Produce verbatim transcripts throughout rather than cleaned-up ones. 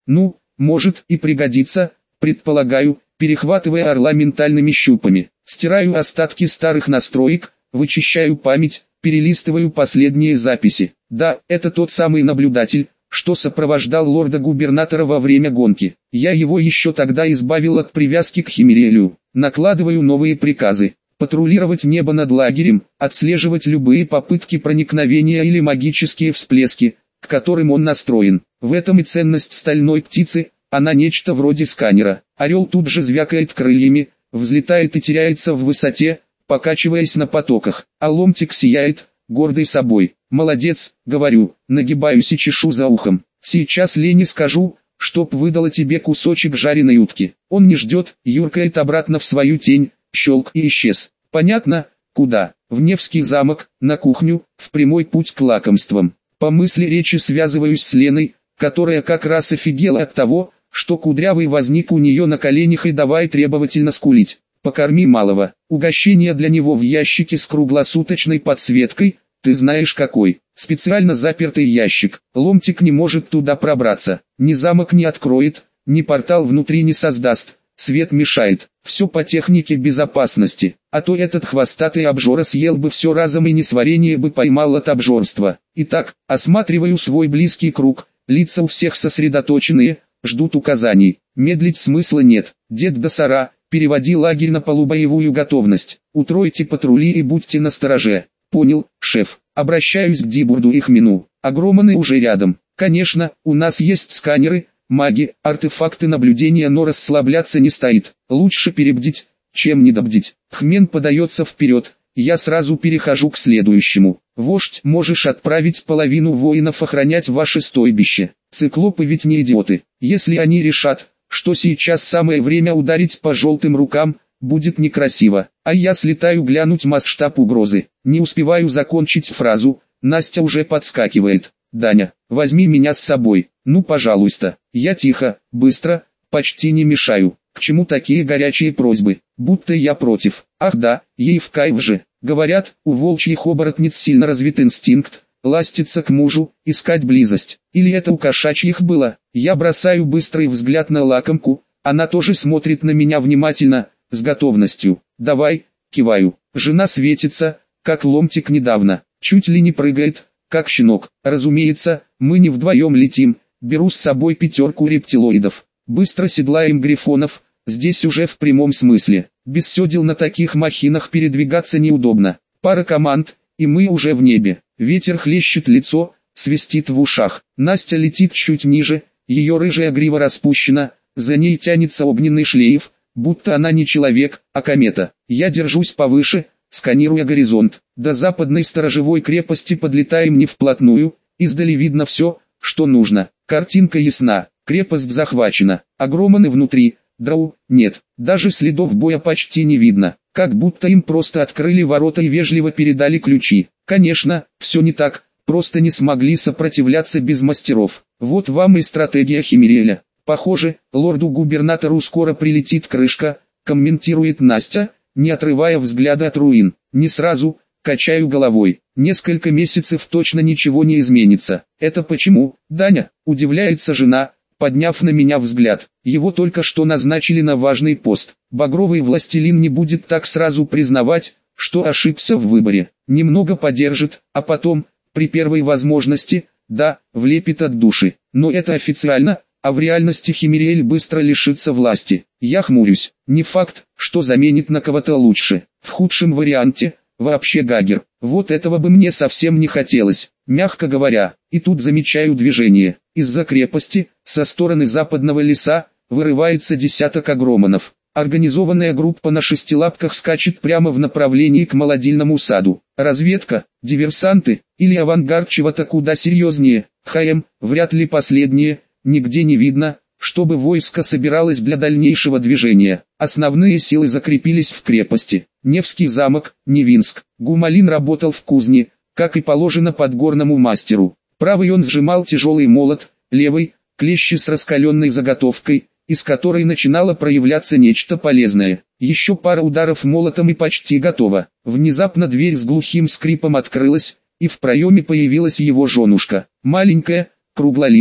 Ну, может и пригодится, предполагаю, перехватывая орла ментальными щупами. Стираю остатки старых настроек, вычищаю память, перелистываю последние записи. Да, это тот самый наблюдатель, что сопровождал лорда-губернатора во время гонки. Я его еще тогда избавил от привязки к Химерелию. Накладываю новые приказы. Патрулировать небо над лагерем, отслеживать любые попытки проникновения или магические всплески, к которым он настроен. В этом и ценность стальной птицы, она нечто вроде сканера. Орел тут же звякает крыльями, взлетает и теряется в высоте, покачиваясь на потоках. А ломтик сияет, гордый собой. «Молодец», — говорю, нагибаюсь и чешу за ухом. «Сейчас Лене скажу, чтоб выдала тебе кусочек жареной утки». Он не ждет, юркает обратно в свою тень, щелк и исчез. Понятно, куда? В Невский замок, на кухню, в прямой путь к лакомствам. По мысли речи связываюсь с Леной, которая как раз офигела от того, что Кудрявый возник у нее на коленях и давай требовательно скулить. «Покорми малого». Угощение для него в ящике с круглосуточной подсветкой, ты знаешь какой. Специально запертый ящик. Ломтик не может туда пробраться. Ни замок не откроет, ни портал внутри не создаст. Свет мешает. Все по технике безопасности. А то этот хвостатый обжора съел бы все разом и несварение бы поймал от обжорства. Итак, осматриваю свой близкий круг. Лица у всех сосредоточенные, ждут указаний. Медлить смысла нет. Дед Досара, переводи лагерь на полубоевую готовность. Утройте патрули и будьте настороже. Понял, шеф. Обращаюсь к Дибурду и Хмину. Агроманы уже рядом. Конечно, у нас есть сканеры, маги, артефакты наблюдения, но расслабляться не стоит. Лучше перебдить, чем недобдить. Хмен подается вперед. Я сразу перехожу к следующему. Вождь, можешь отправить половину воинов охранять ваше стойбище. Циклопы ведь не идиоты. Если они решат, что сейчас самое время ударить по желтым рукам, будет некрасиво. А я слетаю глянуть масштаб угрозы. Не успеваю закончить фразу, Настя уже подскакивает. «Даня, возьми меня с собой, ну пожалуйста». Я тихо, быстро, почти не мешаю. К чему такие горячие просьбы, будто я против. Ах да, ей в кайф же. Говорят, у волчьих оборотниц сильно развит инстинкт, ластиться к мужу, искать близость. Или это у кошачьих было? Я бросаю быстрый взгляд на лакомку, она тоже смотрит на меня внимательно, с готовностью. «Давай», киваю. Жена светится, как ломтик недавно, чуть ли не прыгает, как щенок. Разумеется, мы не вдвоем летим, беру с собой пятерку рептилоидов. Быстро седлаем грифонов, здесь уже в прямом смысле. Без седел на таких махинах передвигаться неудобно. Пара команд, и мы уже в небе. Ветер хлещет лицо, свистит в ушах. Настя летит чуть ниже, ее рыжая грива распущена, за ней тянется огненный шлейф, будто она не человек, а комета. Я держусь повыше, сканируя горизонт. До западной сторожевой крепости подлетаем не вплотную, издали видно все, что нужно. Картинка ясна, крепость захвачена, агроманы внутри, драу нет, даже следов боя почти не видно, как будто им просто открыли ворота и вежливо передали ключи. Конечно, все не так, просто не смогли сопротивляться без мастеров. Вот вам и стратегия Химереля. Похоже, лорду-губернатору скоро прилетит крышка, комментирует Настя, не отрывая взгляда от руин. Не сразу, качаю головой. Несколько месяцев точно ничего не изменится. Это почему, Даня? Удивляется жена, подняв на меня взгляд. Его только что назначили на важный пост. Багровый властелин не будет так сразу признавать, что ошибся в выборе. Немного подержит, а потом, при первой возможности, да, влепит от души. Но это официально. А в реальности Химериэль быстро лишится власти. Я хмурюсь. Не факт, что заменит на кого-то лучше. В худшем варианте, вообще Гагер. Вот этого бы мне совсем не хотелось, мягко говоря. И тут замечаю движение. Из-за крепости, со стороны западного леса, вырывается десяток агроманов. Организованная группа на шестилапках скачет прямо в направлении к молодильному саду. Разведка, диверсанты, или авангард чего-то куда серьезнее. ХМ, вряд ли последнее. Нигде не видно, чтобы войско собиралось для дальнейшего движения. Основные силы закрепились в крепости. Невский замок, Невинск. Гумалин работал в кузне, как и положено подгорному мастеру. Правый он сжимал тяжелый молот, левый – клещи с раскаленной заготовкой, из которой начинало проявляться нечто полезное. Еще пара ударов молотом и почти готово. Внезапно дверь с глухим скрипом открылась, и в проеме появилась его женушка. Маленькая, круглолицая,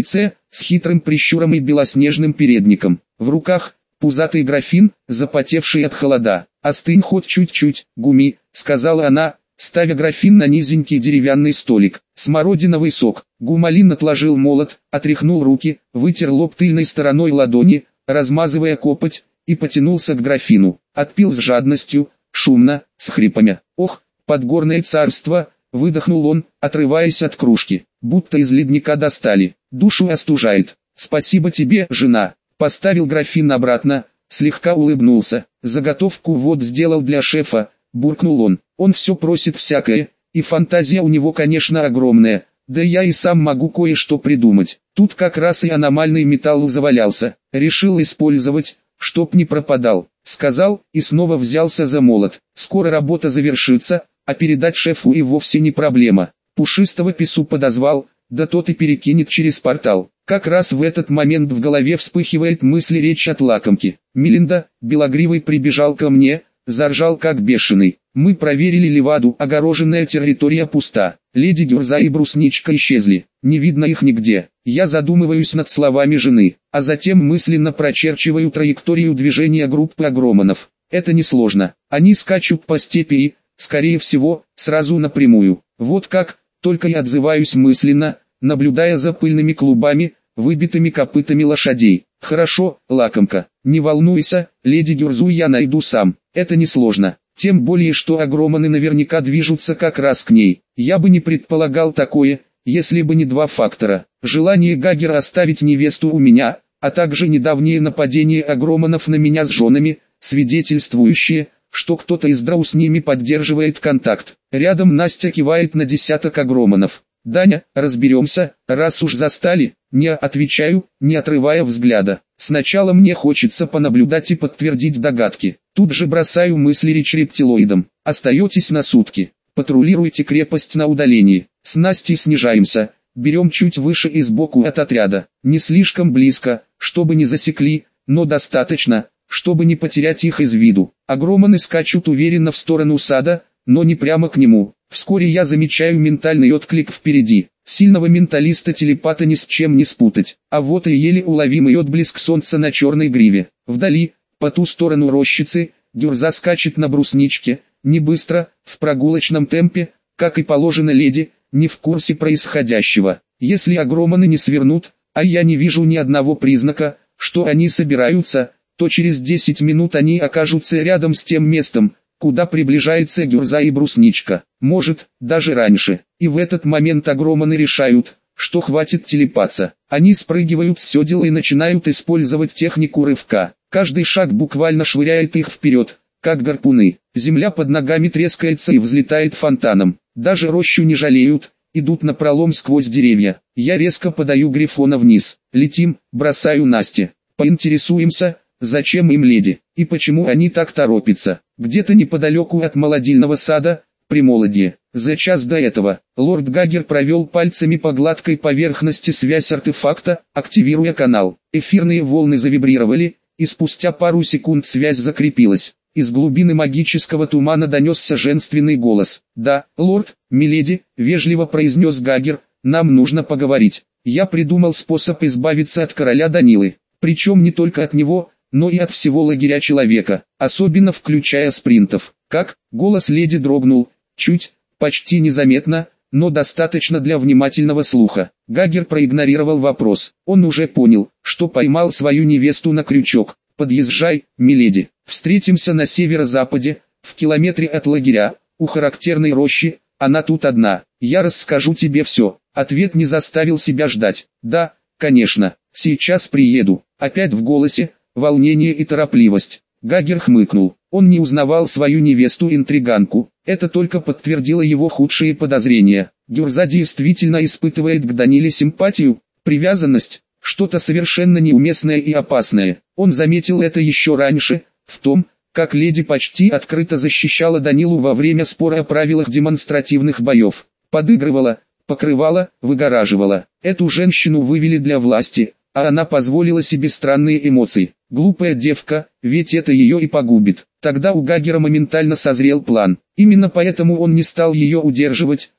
с хитрым прищуром и белоснежным передником. В руках пузатый графин, запотевший от холода. «Остынь хоть чуть-чуть, Гуми», — сказала она, ставя графин на низенький деревянный столик. «Смородиновый сок». Гумалин отложил молот, отряхнул руки, вытер лоб тыльной стороной ладони, размазывая копоть, и потянулся к графину. Отпил с жадностью, шумно, с хрипами. «Ох, подгорное царство!» — выдохнул он, отрываясь от кружки. «Будто из ледника достали. Душу остужает. Спасибо тебе, жена». Поставил графин обратно, слегка улыбнулся. «Заготовку вот сделал для шефа», — буркнул он. «Он все просит всякое, и фантазия у него, конечно, огромная. Да я и сам могу кое-что придумать. Тут как раз и аномальный металл завалялся. Решил использовать, чтоб не пропадал», — сказал, и снова взялся за молот. «Скоро работа завершится, а передать шефу и вовсе не проблема». Пушистого пису подозвал, да тот и перекинет через портал. Как раз в этот момент в голове вспыхивает мысль речь от лакомки. Мелинда, белогривый, прибежал ко мне, заржал как бешеный. Мы проверили Леваду, огороженная территория пуста. Леди Гюрза и Брусничка исчезли, не видно их нигде. Я задумываюсь над словами жены, а затем мысленно прочерчиваю траекторию движения группы агромонов. Это несложно. Они скачут по степи и, скорее всего, сразу напрямую. Вот как, только и отзываюсь мысленно, наблюдая за пыльными клубами, выбитыми копытами лошадей. «Хорошо, лакомка, не волнуйся, леди Гюрзу я найду сам, это несложно. Тем более, что агромоны наверняка движутся как раз к ней. Я бы не предполагал такое, если бы не два фактора. Желание Гагера оставить невесту у меня, а также недавнее нападение агромонов на меня с женами, свидетельствующее, что кто-то из драу с ними поддерживает контакт. Рядом Настя кивает на десяток агромонов. «Даня, разберемся, раз уж застали», не отвечаю, не отрывая взгляда. Сначала мне хочется понаблюдать и подтвердить догадки. Тут же бросаю мысли речь рептилоидам. Остаетесь на сутки. Патрулируйте крепость на удалении. С Настей снижаемся. Берем чуть выше и сбоку от отряда. Не слишком близко, чтобы не засекли, но достаточно, чтобы не потерять их из виду. Агромоны скачут уверенно в сторону сада, но не прямо к нему. Вскоре я замечаю ментальный отклик впереди. Сильного менталиста-телепата ни с чем не спутать. А вот и еле уловимый отблеск солнца на черной гриве. Вдали, по ту сторону рощицы, Гюрза скачет на брусничке, не быстро, в прогулочном темпе, как и положено леди, не в курсе происходящего. Если агромоны не свернут, а я не вижу ни одного признака, что они собираются, то через десять минут они окажутся рядом с тем местом, куда приближается Гюрза и Брусничка. Может, даже раньше. И в этот момент агромоны решают, что хватит телепаться. Они спрыгивают с седел и начинают использовать технику рывка. Каждый шаг буквально швыряет их вперед, как гарпуны. Земля под ногами трескается и взлетает фонтаном. Даже рощу не жалеют, идут напролом сквозь деревья. Я резко подаю Грифона вниз. Летим, бросаю Насте. Поинтересуемся, зачем им леди, и почему они так торопятся. Где-то неподалеку от молодильного сада, Примолодье. За час до этого, лорд Гагер провел пальцами по гладкой поверхности связь артефакта, активируя канал. Эфирные волны завибрировали, и спустя пару секунд связь закрепилась. Из глубины магического тумана донесся женственный голос. «Да, лорд, миледи», — вежливо произнес Гагер, — «нам нужно поговорить. Я придумал способ избавиться от короля Данилы. Причем не только от него, но и от всего лагеря человека, особенно включая спринтов». «Как?» — голос леди дрогнул, чуть, почти незаметно, но достаточно для внимательного слуха. Гагер проигнорировал вопрос. Он уже понял, что поймал свою невесту на крючок. «Подъезжай, миледи. Встретимся на северо-западе, в километре от лагеря, у характерной рощи, она тут одна. Я расскажу тебе все». Ответ не заставил себя ждать. «Да, конечно, сейчас приеду». Опять в голосе волнение и торопливость. Гагер хмыкнул. Он не узнавал свою невесту-интриганку. Это только подтвердило его худшие подозрения. Гюрза действительно испытывает к Даниле симпатию, привязанность, что-то совершенно неуместное и опасное. Он заметил это еще раньше, в том, как леди почти открыто защищала Данилу во время спора о правилах демонстративных боев. Подыгрывала, покрывала, выгораживала. Эту женщину вывели для власти, а она позволила себе странные эмоции. Глупая девка, ведь это ее и погубит. Тогда у Гагера моментально созрел план. Именно поэтому он не стал ее удерживать,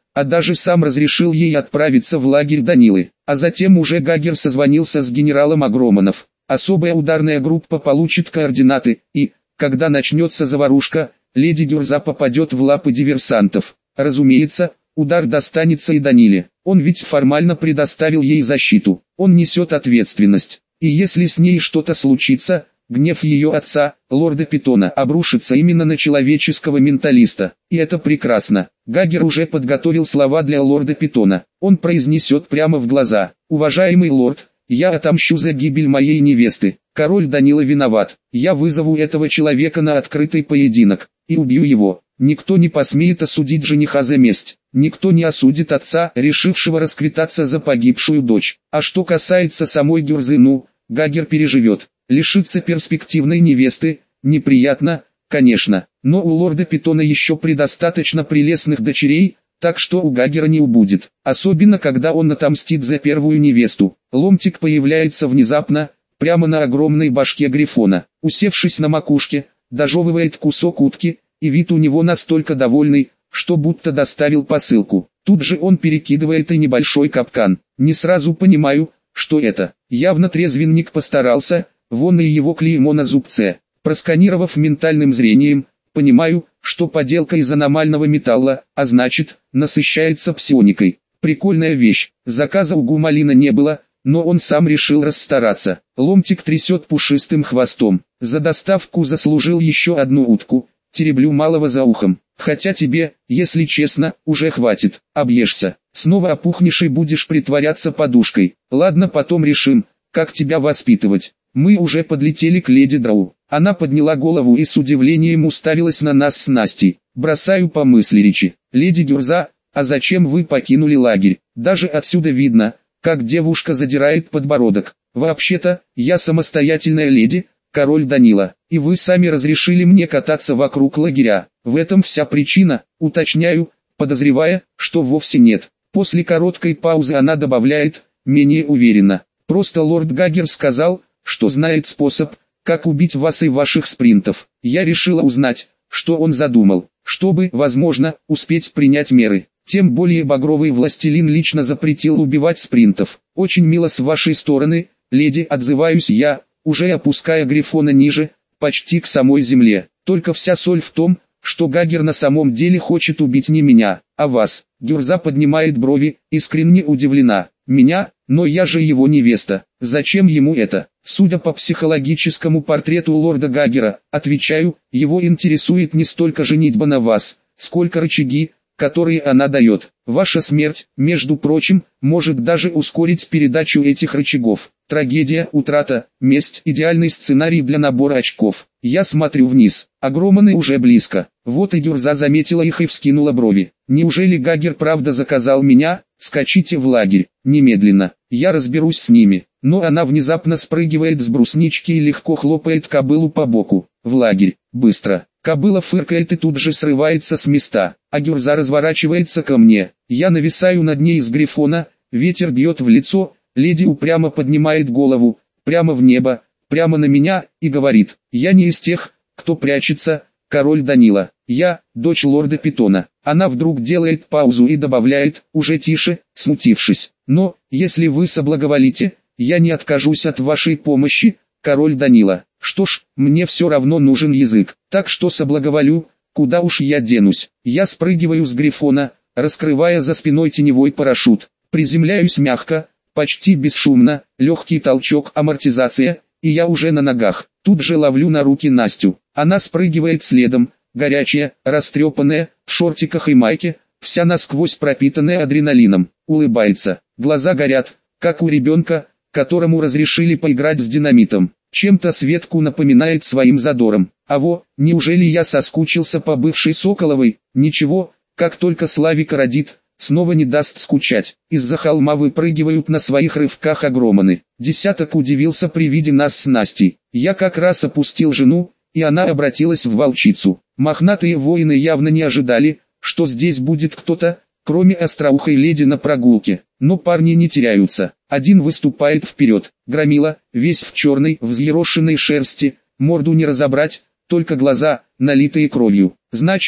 а даже сам разрешил ей отправиться в лагерь Данилы. А затем уже Гагер созвонился с генералом Агроманов. Особая ударная группа получит координаты, и, когда начнется заварушка, леди Гюрза попадет в лапы диверсантов. Разумеется, удар достанется и Даниле. Он ведь формально предоставил ей защиту. Он несет ответственность. И если с ней что-то случится, гнев ее отца, лорда Питона, обрушится именно на человеческого менталиста. И это прекрасно. Гагер уже подготовил слова для лорда Питона. Он произнесет прямо в глаза: «Уважаемый лорд, я отомщу за гибель моей невесты. Король Данила виноват. Я вызову этого человека на открытый поединок и убью его. Никто не посмеет осудить жениха за месть. Никто не осудит отца, решившего расквитаться за погибшую дочь. А что касается самой Гюрзы, ну, Гагер переживет. Лишиться перспективной невесты неприятно, конечно, но у лорда Питона еще предостаточно прелестных дочерей, так что у Гагера не убудет. Особенно когда он отомстит за первую невесту. Ломтик появляется внезапно, прямо на огромной башке Грифона. Усевшись на макушке, дожевывает кусок утки, и вид у него настолько довольный, что будто доставил посылку. Тут же он перекидывает и небольшой капкан. Не сразу понимаю, что это. Явно трезвенник постарался, вон и его клеймо на зубце. Просканировав ментальным зрением, понимаю, что поделка из аномального металла, а значит, насыщается псионикой. Прикольная вещь. Заказа у Гумалина не было, но он сам решил расстараться. Ломтик трясет пушистым хвостом. За доставку заслужил еще одну утку. Тереблю малого за ухом. Хотя тебе, если честно, уже хватит. Объешься. Снова опухнешь и будешь притворяться подушкой. Ладно, потом решим, как тебя воспитывать. Мы уже подлетели к леди Драу. Она подняла голову и с удивлением уставилась на нас с Настей. Бросаю по мысли речи. Леди Гюрза, а зачем вы покинули лагерь? Даже отсюда видно, как девушка задирает подбородок. Вообще-то, я самостоятельная леди, король Данила, и вы сами разрешили мне кататься вокруг лагеря. В этом вся причина, уточняю, подозревая, что вовсе нет. После короткой паузы она добавляет, менее уверенно. Просто лорд Гагер сказал, что знает способ, как убить вас и ваших спринтов. Я решила узнать, что он задумал, чтобы, возможно, успеть принять меры. Тем более багровый властелин лично запретил убивать спринтов. Очень мило с вашей стороны, леди, отзываюсь я, уже опуская Грифона ниже, почти к самой земле. Только вся соль в том, что Гагер на самом деле хочет убить не меня, а вас. Гюрза поднимает брови, искренне удивлена. Меня, но я же его невеста. Зачем ему это? Судя по психологическому портрету лорда Гагера, отвечаю, его интересует не столько женитьба на вас, сколько рычаги, которые она дает. Ваша смерть, между прочим, может даже ускорить передачу этих рычагов. Трагедия, утрата, месть – идеальный сценарий для набора очков. Я смотрю вниз, Агроманы уже близко. Вот и Гюрза заметила их и вскинула брови. Неужели Гагер правда заказал меня? Скачите в лагерь, немедленно, я разберусь с ними. Но она внезапно спрыгивает с бруснички и легко хлопает кобылу по боку. В лагерь, быстро. Кобыла фыркает и тут же срывается с места, а Гюрза разворачивается ко мне. Я нависаю над ней из Грифона, ветер бьет в лицо, леди упрямо поднимает голову, прямо в небо, прямо на меня, и говорит: «Я не из тех, кто прячется, король Данила. Я, дочь лорда Питона». Она вдруг делает паузу и добавляет, уже тише, смутившись: «Но, если вы соблаговолите, я не откажусь от вашей помощи, король Данила. Что ж, мне все равно нужен язык, так что соблаговолю, куда уж я денусь». Я спрыгиваю с Грифона, раскрывая за спиной теневой парашют. Приземляюсь мягко, почти бесшумно, легкий толчок, амортизация, и я уже на ногах. Тут же ловлю на руки Настю. Она спрыгивает следом, горячая, растрепанная, в шортиках и майке, вся насквозь пропитанная адреналином. Улыбается, глаза горят, как у ребенка, которому разрешили поиграть с динамитом. Чем-то Светку напоминает своим задором. А во, неужели я соскучился по бывшей Соколовой? Ничего, как только Славик родит, снова не даст скучать. Из-за холма выпрыгивают на своих рывках Агроманы. Десяток удивился при виде нас с Настей. Я как раз опустил жену, и она обратилась в волчицу. Мохнатые воины явно не ожидали, что здесь будет кто-то, кроме остроухой леди на прогулке. Но парни не теряются. Один выступает вперед. Громила, весь в черной, взъерошенной шерсти, морду не разобрать, только глаза, налитые кровью. Значит,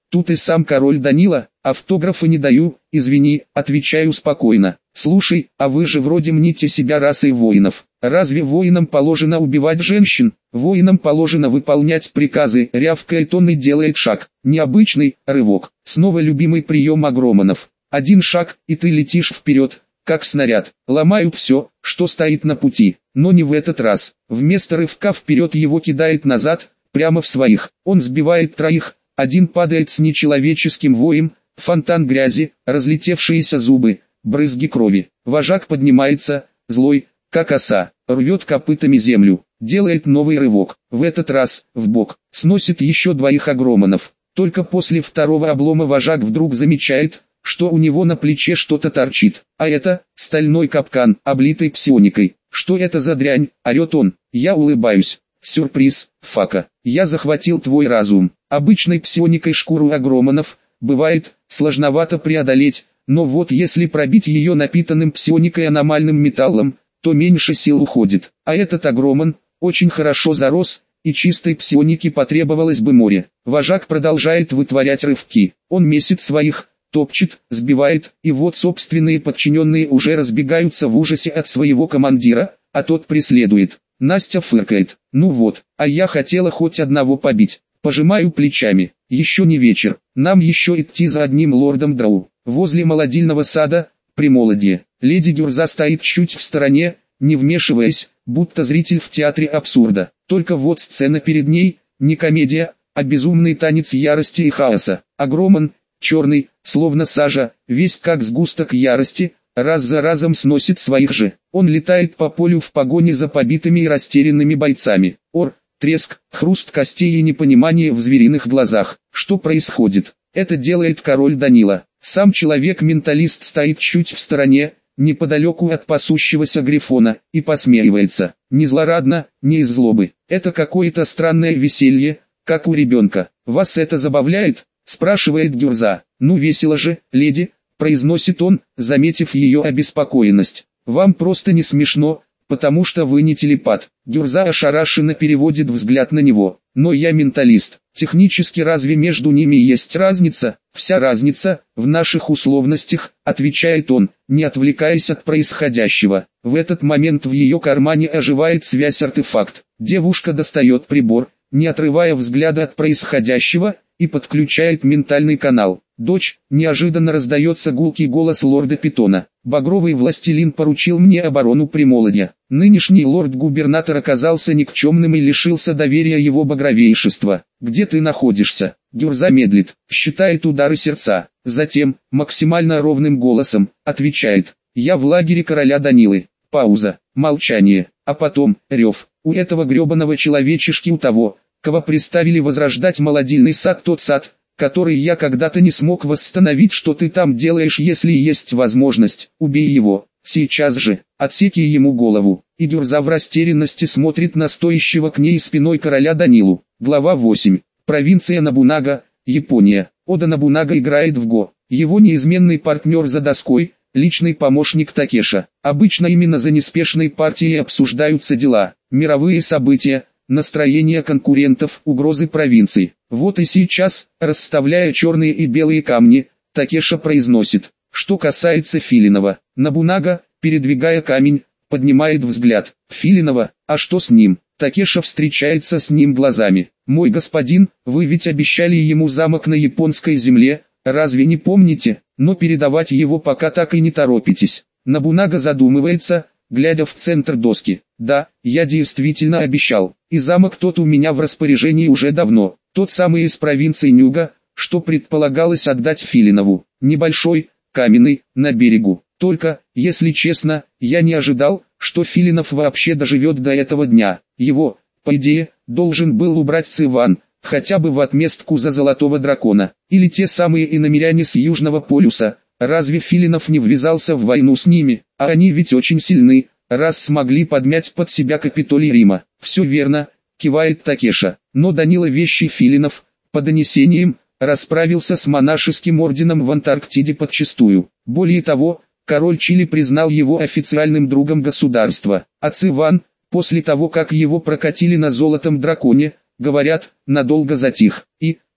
Тут и сам король Данила: автографа не даю, извини, отвечаю спокойно. Слушай, а вы же вроде мните себя расой воинов. Разве воинам положено убивать женщин? Воинам положено выполнять приказы, рявкает он и делает шаг. Необычный рывок. Снова любимый прием агроманов. Один шаг, и ты летишь вперед, как снаряд. Ломаю все, что стоит на пути. Но не в этот раз. Вместо рывка вперед его кидает назад, прямо в своих. Он сбивает троих, один падает с нечеловеческим воем, фонтан грязи, разлетевшиеся зубы, брызги крови. Вожак поднимается, злой, как оса, рвет копытами землю, делает новый рывок. В этот раз, в бок, сносит еще двоих агроманов. Только после второго облома вожак вдруг замечает, что у него на плече что-то торчит. А это стальной капкан, облитый псионикой. Что это за дрянь, орет он. Я улыбаюсь. Сюрприз, Фака. Я захватил твой разум. Обычной псионикой шкуру агроманов, бывает, сложновато преодолеть, но вот если пробить ее напитанным псионикой аномальным металлом, то меньше сил уходит. А этот агроман очень хорошо зарос, и чистой псионики потребовалось бы море. Вожак продолжает вытворять рывки. Он месит своих, топчет, сбивает, и вот собственные подчиненные уже разбегаются в ужасе от своего командира, а тот преследует. Настя фыркает. Ну вот, а я хотела хоть одного побить. Пожимаю плечами. Еще не вечер. Нам еще идти за одним лордом Драу. Возле молодильного сада, Примолодье. Леди Гюрза стоит чуть в стороне, не вмешиваясь, будто зритель в театре абсурда. Только вот сцена перед ней, не комедия, а безумный танец ярости и хаоса. Агроман, черный, словно сажа, весь как сгусток ярости, раз за разом сносит своих же. Он летает по полю в погоне за побитыми и растерянными бойцами. Ор, треск, хруст костей и непонимание в звериных глазах. Что происходит? Это делает король Данила. Сам человек-менталист стоит чуть в стороне, неподалеку от пасущегося грифона, и посмеивается. Не злорадно, не из злобы. Это какое-то странное веселье, как у ребенка. «Вас это забавляет?» – спрашивает Гюрза. «Ну весело же, леди», – произносит он, заметив ее обеспокоенность. «Вам просто не смешно, потому что вы не телепат». Гюрза ошарашенно переводит взгляд на него. «Но я менталист. Технически разве между ними есть разница?» «Вся разница в наших условностях», — отвечает он, не отвлекаясь от происходящего. В этот момент в ее кармане оживает связь-артефакт. Девушка достает прибор, не отрывая взгляда от происходящего, и подключает ментальный канал. «Дочь», — неожиданно раздается гулкий голос лорда Питона. «Багровый властелин поручил мне оборону Примолодья. Нынешний лорд-губернатор оказался никчемным и лишился доверия его багровейшества. Где ты находишься?» Гюрза медлит, считает удары сердца. Затем, максимально ровным голосом, отвечает: «Я в лагере короля Данилы». Пауза, молчание, а потом, рев. «У этого гребаного человечишки, у того, кого приставили возрождать молодильный сад, тот сад, который я когда-то не смог восстановить. Что ты там делаешь? Если есть возможность, убей его, сейчас же, отсеки ему голову». И Гюрза в растерянности смотрит на стоящего к ней спиной короля Данилу. Глава восемь. Провинция Нобунага, Япония. Ода Нобунага играет в го. Его неизменный партнер за доской, личный помощник Такеша. Обычно именно за неспешной партией обсуждаются дела, мировые события, настроение конкурентов, угрозы провинции. Вот и сейчас, расставляя черные и белые камни, Такеша произносит: «Что касается Филинова». Нобунага, передвигая камень, поднимает взгляд. «Филинова, а что с ним?» Такеша встречается с ним глазами. «Мой господин, вы ведь обещали ему замок на японской земле, разве не помните? Но передавать его пока так и не торопитесь». Нобунага задумывается, глядя в центр доски. «Да, я действительно обещал, и замок тот у меня в распоряжении уже давно, тот самый из провинции Нюга, что предполагалось отдать Филинову, небольшой, каменный, на берегу. Только, если честно, я не ожидал, что Филинов вообще доживет до этого дня. Его, по идее, должен был убрать Циван, хотя бы в отместку за Золотого Дракона, или те самые иномиряне с Южного полюса. Разве Филинов не ввязался в войну с ними? А они ведь очень сильны, раз смогли подмять под себя Капитолий Рима». «Все верно», кивает Такеша, «но Данила Вещий Филинов, по донесениям, расправился с монашеским орденом в Антарктиде подчистую. Более того, король Чили признал его официальным другом государства. А Циван, после того как его прокатили на Золотом Драконе, говорят, надолго затих. И,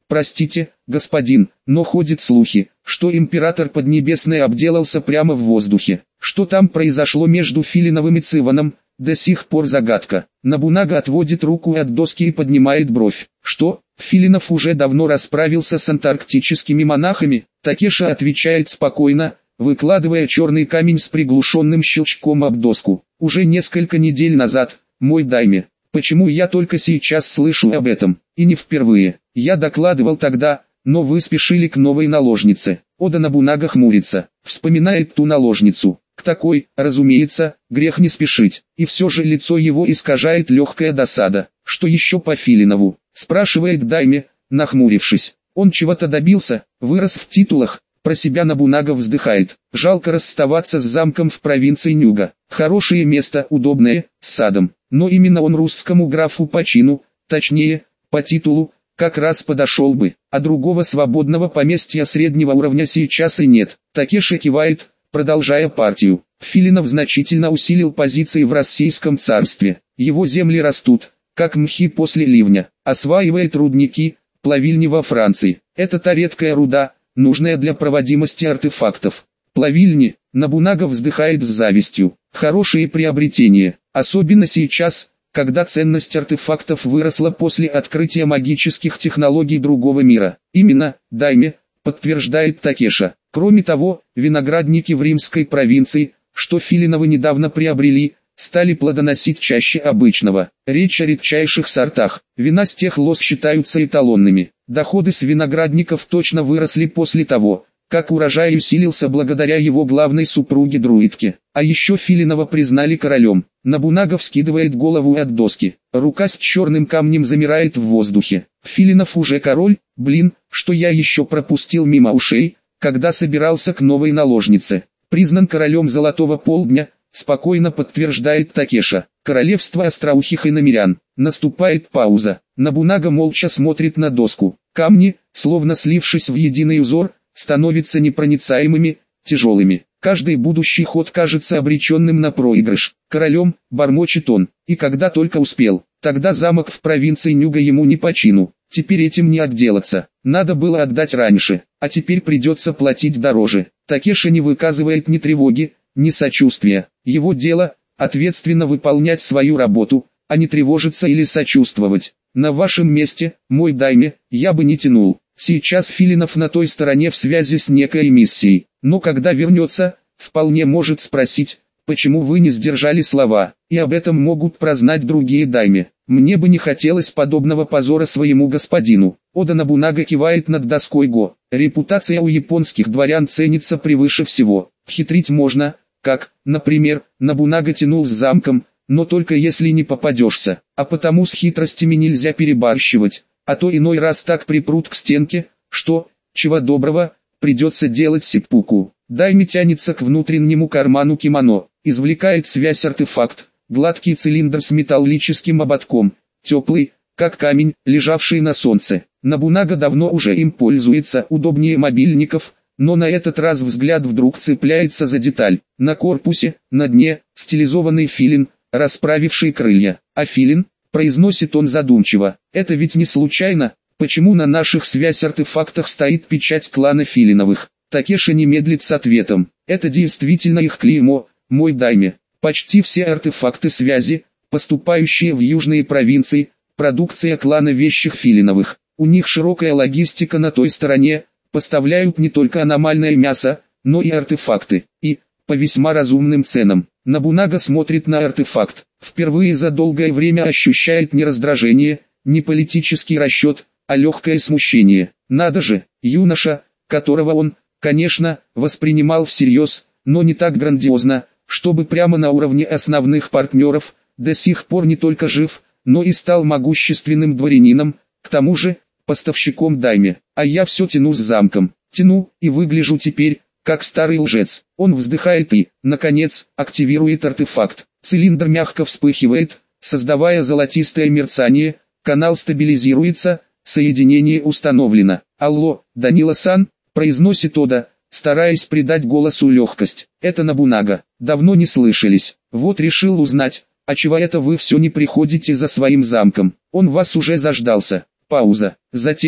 Простите, господин, но ходят слухи, что император Поднебесный обделался прямо в воздухе. Что там произошло между Филиновым и Циваном, до сих пор загадка. Набунага отводит руку от доски и поднимает бровь. Что, Филинов уже давно расправился с антарктическими монахами? Такеша отвечает спокойно, выкладывая черный камень с приглушенным щелчком об доску. Уже несколько недель назад, мой дайме. Почему я только сейчас слышу об этом, и не впервые? Я докладывал тогда, но вы спешили к новой наложнице. Ода Набунага хмурится, вспоминает ту наложницу. К такой, разумеется, грех не спешить. И все же лицо его искажает легкая досада. Что еще по Филинову? Спрашивает дайме, нахмурившись. Он чего-то добился, вырос в титулах. Про себя Набунага вздыхает. Жалко расставаться с замком в провинции Нюга. Хорошее место, удобное, с садом. Но именно он русскому графу по чину, точнее, по титулу, как раз подошел бы. А другого свободного поместья среднего уровня сейчас и нет. Такеша кивает, продолжая партию. Филинов значительно усилил позиции в Российском царстве. Его земли растут, как мхи после ливня. Осваивает рудники, плавильни во Франции. Это та редкая руда, нужная для проводимости артефактов. Плавильни, Набунага вздыхает с завистью. Хорошие приобретения, особенно сейчас, когда ценность артефактов выросла после открытия магических технологий другого мира. Именно, дайме, подтверждает Такеша. Кроме того, виноградники в римской провинции, что Филиновы недавно приобрели, стали плодоносить чаще обычного. Речь о редчайших сортах. Вина с тех лоз считаются эталонными. Доходы с виноградников точно выросли после того, как урожай усилился благодаря его главной супруге-друидке. А еще Филинова признали королем. Набунага вскидывает голову от доски. Рука с черным камнем замирает в воздухе. Филинов уже король? Блин, что я еще пропустил мимо ушей, когда собирался к новой наложнице. Признан королем Золотого Полдня, спокойно подтверждает Такеша. Королевство остроухих и намерян. Наступает пауза. Набунага молча смотрит на доску. Камни, словно слившись в единый узор, становятся непроницаемыми, тяжелыми. Каждый будущий ход кажется обреченным на проигрыш. Королем, бормочет он, и когда только успел. Тогда замок в провинции Нюга ему не по чину. Теперь этим не отделаться. Надо было отдать раньше, а теперь придется платить дороже. Такеша не выказывает ни тревоги, ни сочувствия. Его дело – ответственно выполнять свою работу, а не тревожиться или сочувствовать. На вашем месте, мой дайме, я бы не тянул. Сейчас Филинов на той стороне в связи с некой миссией, но когда вернется, вполне может спросить, почему вы не сдержали слова, и об этом могут прознать другие дайме. Мне бы не хотелось подобного позора своему господину. Ода Набунага кивает над доской Го. Репутация у японских дворян ценится превыше всего. Хитрить можно, как, например, Набунага тянул с замком, но только если не попадешься, а потому с хитростями нельзя перебарщивать. А то иной раз так припрут к стенке, что, чего доброго, придется делать сеппуку. Дайме тянется к внутреннему карману кимоно, извлекает связь-артефакт, гладкий цилиндр с металлическим ободком, теплый, как камень, лежавший на солнце. Набунага давно уже им пользуется, удобнее мобильников, но на этот раз взгляд вдруг цепляется за деталь. На корпусе, на дне, стилизованный филин, расправивший крылья. А филин, произносит он задумчиво, это ведь не случайно, почему на наших связь-артефактах стоит печать клана Филиновых? Такеша не медлит с ответом, это действительно их клеймо, мой дайме. Почти все артефакты связи, поступающие в южные провинции, продукция клана Вещих Филиновых. У них широкая логистика на той стороне, поставляют не только аномальное мясо, но и артефакты, и, по весьма разумным ценам. Набунага смотрит на артефакт, впервые за долгое время ощущает не раздражение, не политический расчет, а легкое смущение. Надо же, юноша, которого он, конечно, воспринимал всерьез, но не так грандиозно, чтобы прямо на уровне основных партнеров, до сих пор не только жив, но и стал могущественным дворянином, к тому же, поставщиком дайме. А я все тяну с замком, тяну, и выгляжу теперь, как старый лжец. Он вздыхает и, наконец, активирует артефакт. Цилиндр мягко вспыхивает, создавая золотистое мерцание, канал стабилизируется, соединение установлено. «Алло, Данила-сан», произносит Ода, стараясь придать голосу легкость. «Это Набунага. Давно не слышались. Вот решил узнать, а чего это вы все не приходите за своим замком? Он вас уже заждался». Пауза. Затем,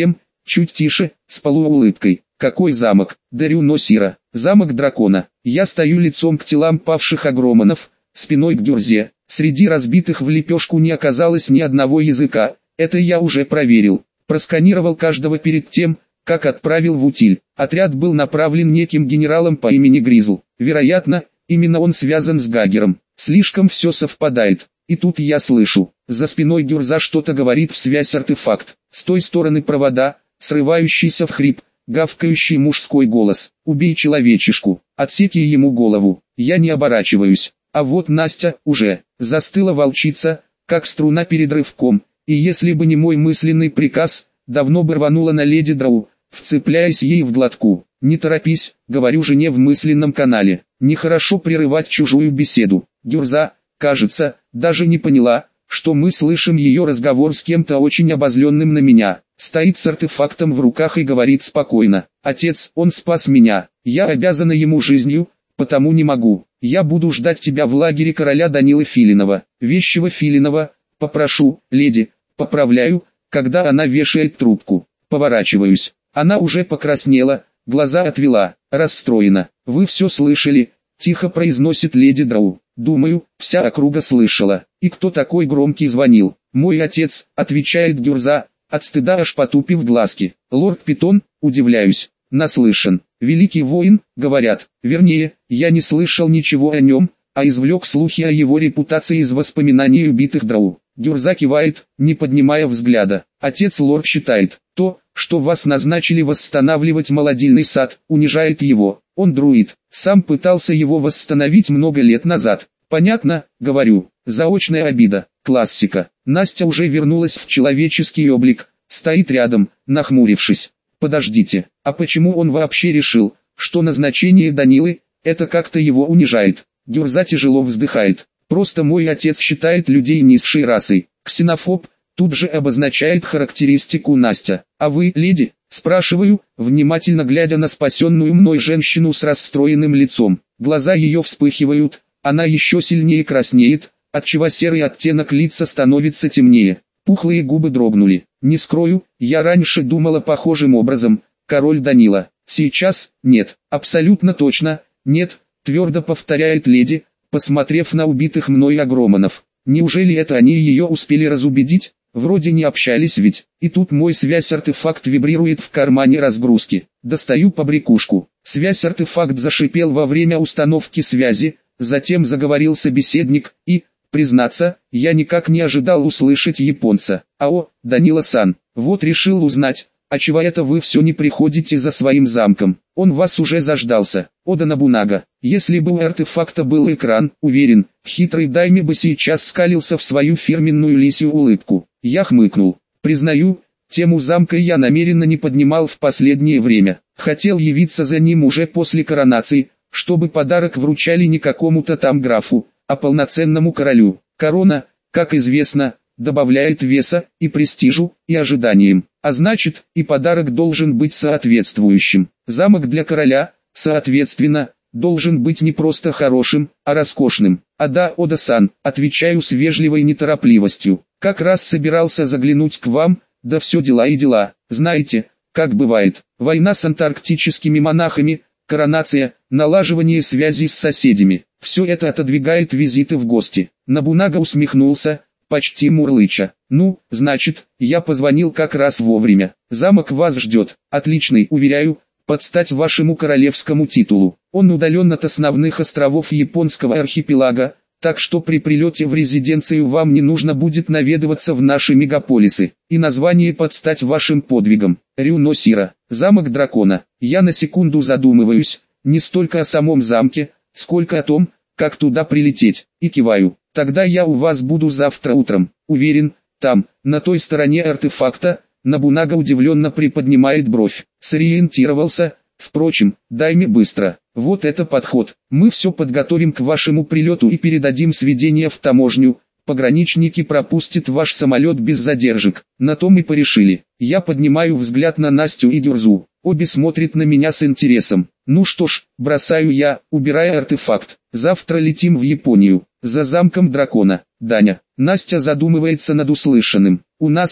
чуть тише, с полуулыбкой. Какой замок? Дарю Носира. Замок дракона. Я стою лицом к телам павших агроманов, спиной к Гюрзе. Среди разбитых в лепешку не оказалось ни одного языка. Это я уже проверил. Просканировал каждого перед тем, как отправил в утиль. Отряд был направлен неким генералом по имени Гризл. Вероятно, именно он связан с Гагером. Слишком все совпадает. И тут я слышу, за спиной Гюрза что-то говорит в связь артефакт. С той стороны провода, срывающийся в хрип, гавкающий мужской голос. «Убей человечишку, отсеки ему голову». Я не оборачиваюсь. А вот Настя уже застыла волчица, как струна перед рывком. И если бы не мой мысленный приказ, давно бы рванула на леди Драу, вцепляясь ей в глотку. «Не торопись», — говорю жене в мысленном канале. Нехорошо прерывать чужую беседу. Гюрза, кажется, даже не поняла, что мы слышим ее разговор с кем-то очень обозленным на меня. Стоит с артефактом в руках и говорит спокойно: «Отец, он спас меня, я обязана ему жизнью, потому не могу. Я буду ждать тебя в лагере короля Данилы Филинова, вещего Филинова, попрошу, леди». Поправляю, когда она вешает трубку. Поворачиваюсь. Она уже покраснела, глаза отвела, расстроена. «Вы все слышали?» — тихо произносит леди Драу. Думаю, вся округа слышала. «И кто такой громкий звонил?» «Мой отец», — отвечает Гюрза, от стыда аж потупив глазки. «Лорд Питон?» — удивляюсь. «Наслышан. Великий воин», — говорят. Вернее, я не слышал ничего о нем, а извлек слухи о его репутации из воспоминаний убитых Драу. Гюрза кивает, не поднимая взгляда. «Отец лорд считает, то, что вас назначили восстанавливать молодильный сад, унижает его. Он друид, сам пытался его восстановить много лет назад». «Понятно», — говорю, заочная обида, классика. Настя уже вернулась в человеческий облик, стоит рядом, нахмурившись. «Подождите, а почему он вообще решил, что назначение Данилы, это как-то его унижает?» Гюрза тяжело вздыхает. «Просто мой отец считает людей низшей расой. Ксенофоб», тут же обозначает характеристику Настя. «А вы, леди?» — спрашиваю, внимательно глядя на спасенную мной женщину с расстроенным лицом. Глаза ее вспыхивают, она еще сильнее краснеет, отчего серый оттенок лица становится темнее. Пухлые губы дрогнули. «Не скрою, я раньше думала похожим образом, король Данила. Сейчас, нет, абсолютно точно, нет», твердо повторяет леди, посмотрев на убитых мной агроманов. Неужели это они ее успели разубедить? Вроде не общались ведь. И тут мой связь-артефакт вибрирует в кармане разгрузки. Достаю побрякушку. Связь-артефакт зашипел во время установки связи, затем заговорил собеседник, и, признаться, я никак не ожидал услышать японца. «Ао, Данила-сан, вот решил узнать, а чего это вы все не приходите за своим замком? Он вас уже заждался». Ода Нобунага. Если бы у артефакта был экран, уверен, хитрый дайме бы сейчас скалился в свою фирменную лисью улыбку. Я хмыкнул. Признаю, тему замка я намеренно не поднимал в последнее время. Хотел явиться за ним уже после коронации, чтобы подарок вручали не какому-то там графу, а полноценному королю. Корона, как известно, добавляет веса, и престижу, и ожиданиям. А значит, и подарок должен быть соответствующим. Замок для короля, соответственно, должен быть не просто хорошим, а роскошным. «А да, Ода-сан», отвечаю с вежливой неторопливостью. «Как раз собирался заглянуть к вам, да все дела и дела. Знаете, как бывает, война с антарктическими монахами, коронация, налаживание связей с соседями. Все это отодвигает визиты в гости». Нобунага усмехнулся, почти мурлыча. «Ну, значит, я позвонил как раз вовремя. Замок вас ждет, отличный, уверяю, под стать вашему королевскому титулу. Он удален от основных островов японского архипелага, так что при прилете в резиденцию вам не нужно будет наведываться в наши мегаполисы. И название под стать вашим подвигом. Рю Носира, замок дракона». Я на секунду задумываюсь, не столько о самом замке, сколько о том, как туда прилететь, и киваю. «Тогда я у вас буду завтра утром. Уверен, там, на той стороне артефакта». Нобунага удивленно приподнимает бровь. Сориентировался, впрочем, дайме быстро. «Вот это подход. Мы все подготовим к вашему прилету и передадим сведения в таможню. Пограничники пропустят ваш самолет без задержек». На том и порешили. Я поднимаю взгляд на Настю и Гюрзу. Обе смотрят на меня с интересом. «Ну что ж», бросаю я, убирая артефакт. «Завтра летим в Японию, за замком дракона, Даня». Настя задумывается над услышанным. «У нас,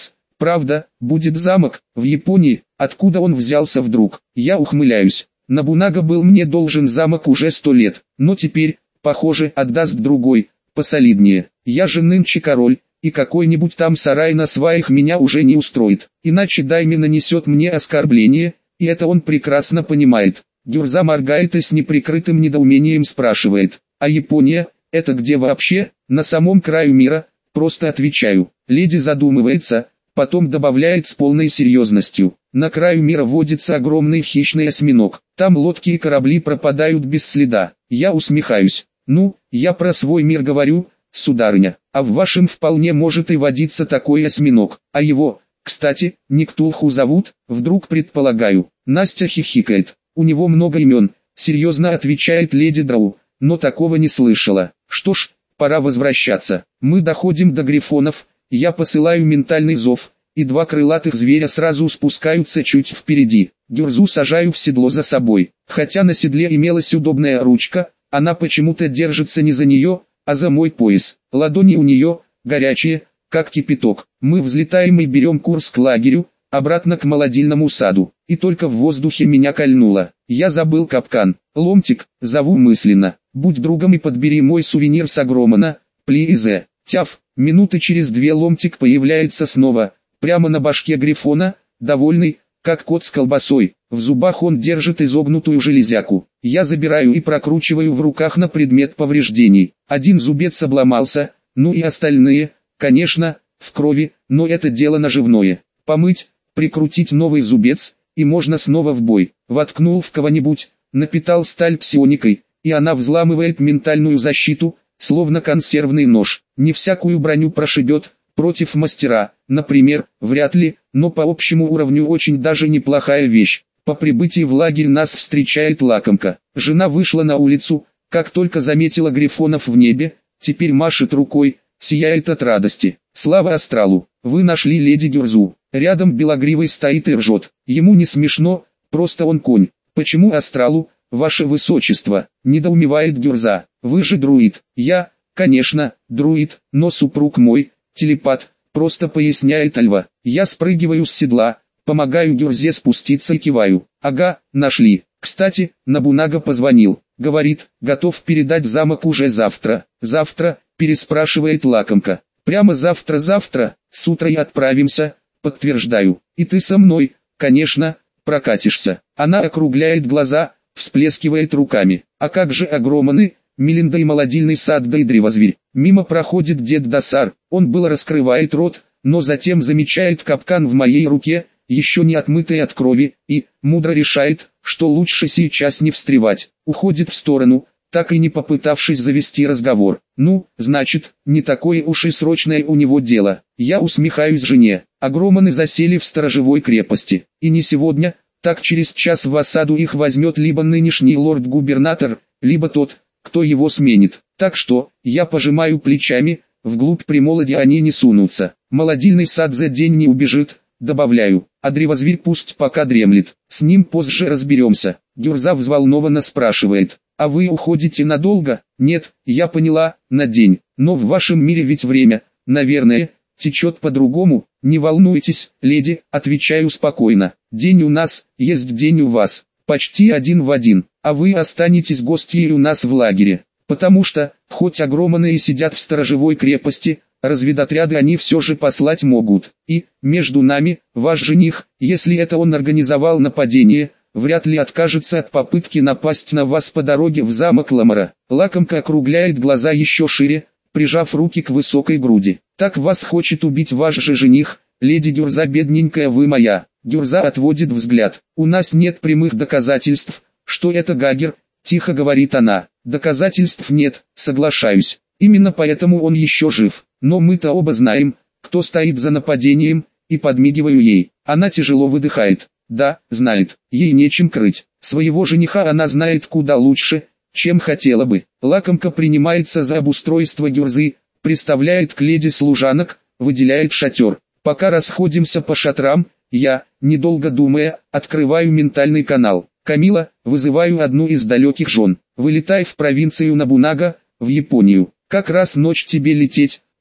Правда, будет замок, в Японии, откуда он взялся вдруг. Я ухмыляюсь. Нобунага был мне должен замок уже сто лет, но теперь, похоже, отдаст другой, посолиднее. Я же нынче король, и какой-нибудь там сарай на сваях меня уже не устроит. Иначе Дайми нанесет мне оскорбление, и это он прекрасно понимает. Гюрза моргает и с неприкрытым недоумением спрашивает: а Япония, это где вообще? На самом краю мира, просто отвечаю. Леди задумывается, потом добавляет с полной серьезностью: на краю мира водится огромный хищный осьминог. Там лодки и корабли пропадают без следа. Я усмехаюсь. Ну, я про свой мир говорю, сударыня, а в вашем вполне может и водиться такой осьминог. А его, кстати, не Ктулху зовут, вдруг предполагаю. Настя хихикает. У него много имен, серьезно отвечает леди Драу, но такого не слышала. Что ж, пора возвращаться. Мы доходим до грифонов, я посылаю ментальный зов, и два крылатых зверя сразу спускаются чуть впереди. Гюрзу сажаю в седло за собой. Хотя на седле имелась удобная ручка, она почему-то держится не за нее, а за мой пояс. Ладони у нее горячие, как кипяток. Мы взлетаем и берем курс к лагерю, обратно к молодильному саду. И только в воздухе меня кольнуло. Я забыл капкан. Ломтик, зову мысленно. Будь другом и подбери мой сувенир с Агромана, плизе. Тяф, минуты через две Ломтик появляется снова, прямо на башке грифона, довольный, как кот с колбасой. В зубах он держит изогнутую железяку. Я забираю и прокручиваю в руках на предмет повреждений. Один зубец обломался, ну и остальные, конечно, в крови, но это дело наживное. Помыть, прикрутить новый зубец, и можно снова в бой. Воткнул в кого-нибудь, напитал сталь псионикой, и она взламывает ментальную защиту, словно консервный нож. Не всякую броню прошибет, против мастера, например, вряд ли, но по общему уровню очень даже неплохая вещь. По прибытии в лагерь нас встречает лакомка. Жена вышла на улицу, как только заметила грифонов в небе, теперь машет рукой, сияет от радости. Слава астралу, вы нашли леди Гюрзу. Рядом белогривый стоит и ржет. Ему не смешно, просто он конь. Почему астралу, ваше высочество, недоумевает Гюрза. Вы же друид. Я, конечно, друид, но супруг мой, телепат, просто поясняет Альва. Я спрыгиваю с седла, помогаю Гюрзе спуститься и киваю. Ага, нашли. Кстати, Нобунага позвонил. Говорит, готов передать замок уже завтра. Завтра, переспрашивает лакомка. Прямо завтра-завтра, с утра и отправимся, подтверждаю. И ты со мной, конечно, прокатишься. Она округляет глаза, всплескивает руками. А как же Агроманы, Мелинда и молодильный сад да и древозверь? Мимо проходит дед Досар, он было раскрывает рот, но затем замечает капкан в моей руке, еще не отмытый от крови, и, мудро решает, что лучше сейчас не встревать. Уходит в сторону, так и не попытавшись завести разговор. Ну, значит, не такое уж и срочное у него дело. Я усмехаюсь жене. Агроманы засели в сторожевой крепости. И не сегодня, так через час в осаду их возьмет либо нынешний лорд-губернатор, либо тот, кто его сменит. Так что, я пожимаю плечами, вглубь Примолоди они не сунутся. Молодильный сад за день не убежит, добавляю. А древозверь пусть пока дремлет, с ним позже разберемся. Гюрза взволнованно спрашивает. А вы уходите надолго? Нет, я поняла, на день. Но в вашем мире ведь время, наверное, течет по-другому. Не волнуйтесь, леди, отвечаю спокойно. День у нас, есть день у вас. Почти один в один. А вы останетесь гостьей у нас в лагере. Потому что, хоть Агроманы и сидят в сторожевой крепости, разведотряды они все же послать могут. И, между нами, ваш жених, если это он организовал нападение, вряд ли откажется от попытки напасть на вас по дороге в замок Ламара. Лакомка округляет глаза еще шире, прижав руки к высокой груди. Так вас хочет убить ваш же жених, леди Гюрза, бедненькая вы моя. Гюрза отводит взгляд. У нас нет прямых доказательств, что это Гагер, тихо говорит она. Доказательств нет, соглашаюсь. Именно поэтому он еще жив. Но мы-то оба знаем, кто стоит за нападением, и подмигиваю ей. Она тяжело выдыхает. Да, знает, ей нечем крыть. Своего жениха она знает куда лучше, чем хотела бы. Лакомка принимается за обустройство Гюрзы, приставляет к леди служанок, выделяет шатер. Пока расходимся по шатрам, я, недолго думая, открываю ментальный канал. Камила, вызываю одну из далеких жен. Вылетай в провинцию Нобунага, в Японию. Как раз ночь тебе лететь,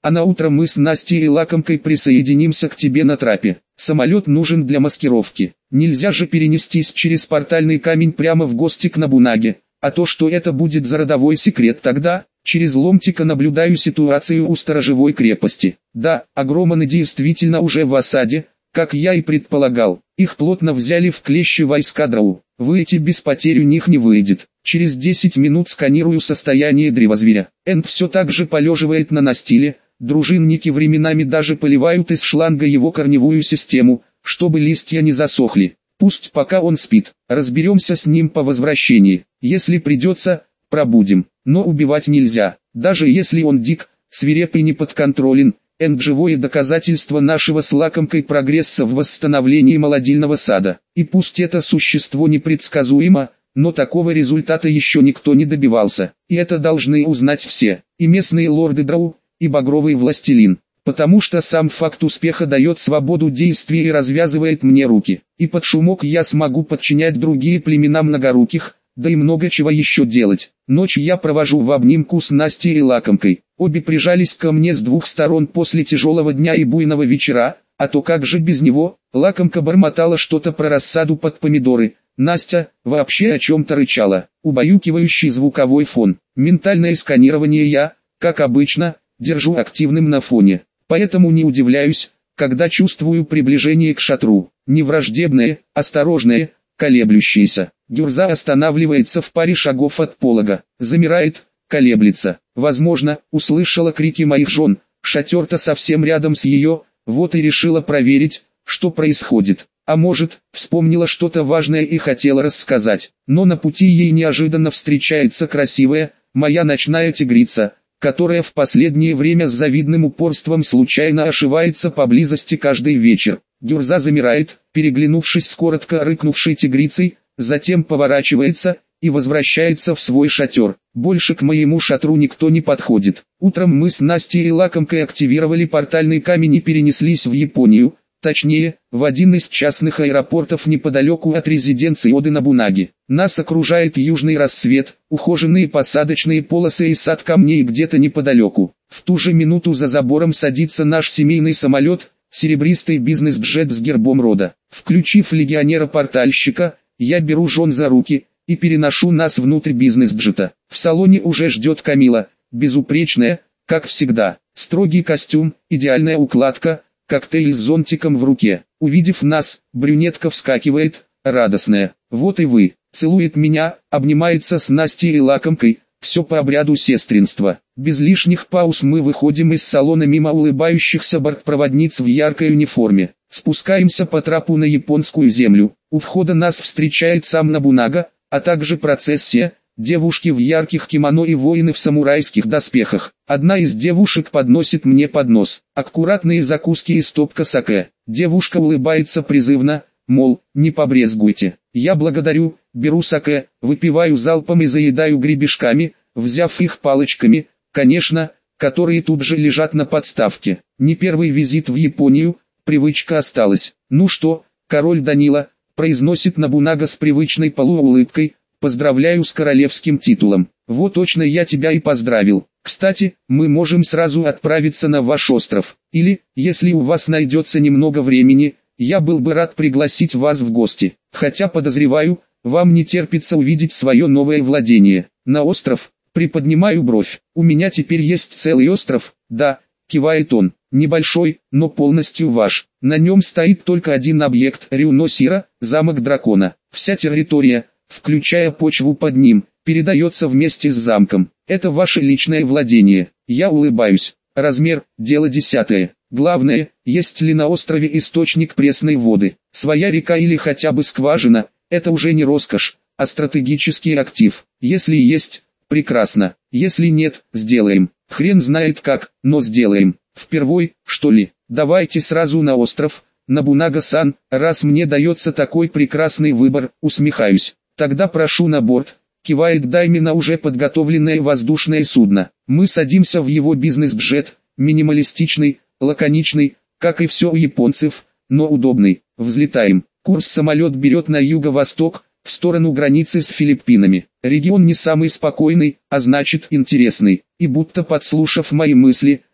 А на утро мы с Настей и Лакомкой присоединимся к тебе на трапе. Самолет нужен для маскировки. Нельзя же перенестись через портальный камень прямо в гости к Набунаге. А то, что это будет за родовой секрет, тогда, через ломтика наблюдаю ситуацию у сторожевой крепости. Да, агроманы действительно уже в осаде, как я и предполагал. Их плотно взяли в клещи войска Драу. Выйти без потерь у них не выйдет. Через десять минут сканирую состояние древозверя. Энд все так же полеживает на настиле. Дружинники временами даже поливают из шланга его корневую систему, чтобы листья не засохли. Пусть пока он спит, разберемся с ним по возвращении. Если придется, пробудем. Но убивать нельзя, даже если он дик, свиреп и неподконтролен. Энд живое доказательство нашего с Лакомкой прогресса в восстановлении молодильного сада. И пусть это существо непредсказуемо, но такого результата еще никто не добивался. И это должны узнать все, и местные лорды Драу, и багровый властелин. Потому что сам факт успеха дает свободу действий и развязывает мне руки. И под шумок я смогу подчинять другие племена многоруких, да и много чего еще делать. Ночь я провожу в обнимку с Настей и Лакомкой. Обе прижались ко мне с двух сторон после тяжелого дня и буйного вечера, а то как же без него. Лакомка бормотала что-то про рассаду под помидоры. Настя вообще о чем-то рычала. Убаюкивающий звуковой фон. Ментальное сканирование я, как обычно, держу активным на фоне. Поэтому не удивляюсь, когда чувствую приближение к шатру. Не враждебное, осторожное, колеблющееся. Гюрза останавливается в паре шагов от полога. Замирает, колеблется. Возможно, услышала крики моих жен. Шатер-то совсем рядом с ее, вот и решила проверить, что происходит. А может, вспомнила что-то важное и хотела рассказать. Но на пути ей неожиданно встречается красивая, моя ночная тигрица, которая в последнее время с завидным упорством случайно ошивается поблизости каждый вечер. Гюрза замирает, переглянувшись с коротко рыкнувшей тигрицей, затем поворачивается и возвращается в свой шатер. Больше к моему шатру никто не подходит. Утром мы с Настей и Лакомкой активировали портальный камень и перенеслись в Японию, точнее, в один из частных аэропортов неподалеку от резиденции Оды Набунаги. Нас окружает южный рассвет, ухоженные посадочные полосы и сад камней где-то неподалеку. В ту же минуту за забором садится наш семейный самолет, серебристый бизнес-джет с гербом рода. Включив легионера-портальщика, я беру жен за руки и переношу нас внутрь бизнес-джета. В салоне уже ждет Камила, безупречная, как всегда. Строгий костюм, идеальная укладка, коктейль с зонтиком в руке. Увидев нас, брюнетка вскакивает, радостная. Вот и вы. Целует меня, обнимается с Настей и Лакомкой. Все по обряду сестринства. Без лишних пауз мы выходим из салона мимо улыбающихся бортпроводниц в яркой униформе. Спускаемся по трапу на японскую землю. У входа нас встречает сам Набунага, а также процессия, девушки в ярких кимоно и воины в самурайских доспехах. Одна из девушек подносит мне поднос, аккуратные закуски и стопка саке. Девушка улыбается призывно, мол, не побрезгуйте. Я благодарю, беру саке, выпиваю залпом и заедаю гребешками, взяв их палочками, конечно, которые тут же лежат на подставке. Не первый визит в Японию, привычка осталась. Ну что, король Данила, произносит Набунага с привычной полуулыбкой, поздравляю с королевским титулом. Вот точно я тебя и поздравил. Кстати, мы можем сразу отправиться на ваш остров. Или, если у вас найдется немного времени, я был бы рад пригласить вас в гости. Хотя подозреваю, вам не терпится увидеть свое новое владение. На остров, приподнимаю бровь. У меня теперь есть целый остров, да, кивает он. Небольшой, но полностью ваш. На нем стоит только один объект, Рюно-Сира, замок дракона. Вся территория, включая почву под ним, передается вместе с замком. Это ваше личное владение. Я улыбаюсь. Размер, дело десятое. Главное, есть ли на острове источник пресной воды. Своя река или хотя бы скважина, это уже не роскошь, а стратегический актив. Если есть, прекрасно. Если нет, сделаем. Хрен знает как, но сделаем. Впервой, что ли? Давайте сразу на остров, Набунага-сан, раз мне дается такой прекрасный выбор, усмехаюсь. Тогда прошу на борт, кивает Дайми на уже подготовленное воздушное судно. Мы садимся в его бизнес-джет, минималистичный, лаконичный, как и все у японцев, но удобный. Взлетаем. Курс самолет берет на юго-восток, в сторону границы с Филиппинами. Регион не самый спокойный, а значит интересный. И будто подслушав мои мысли,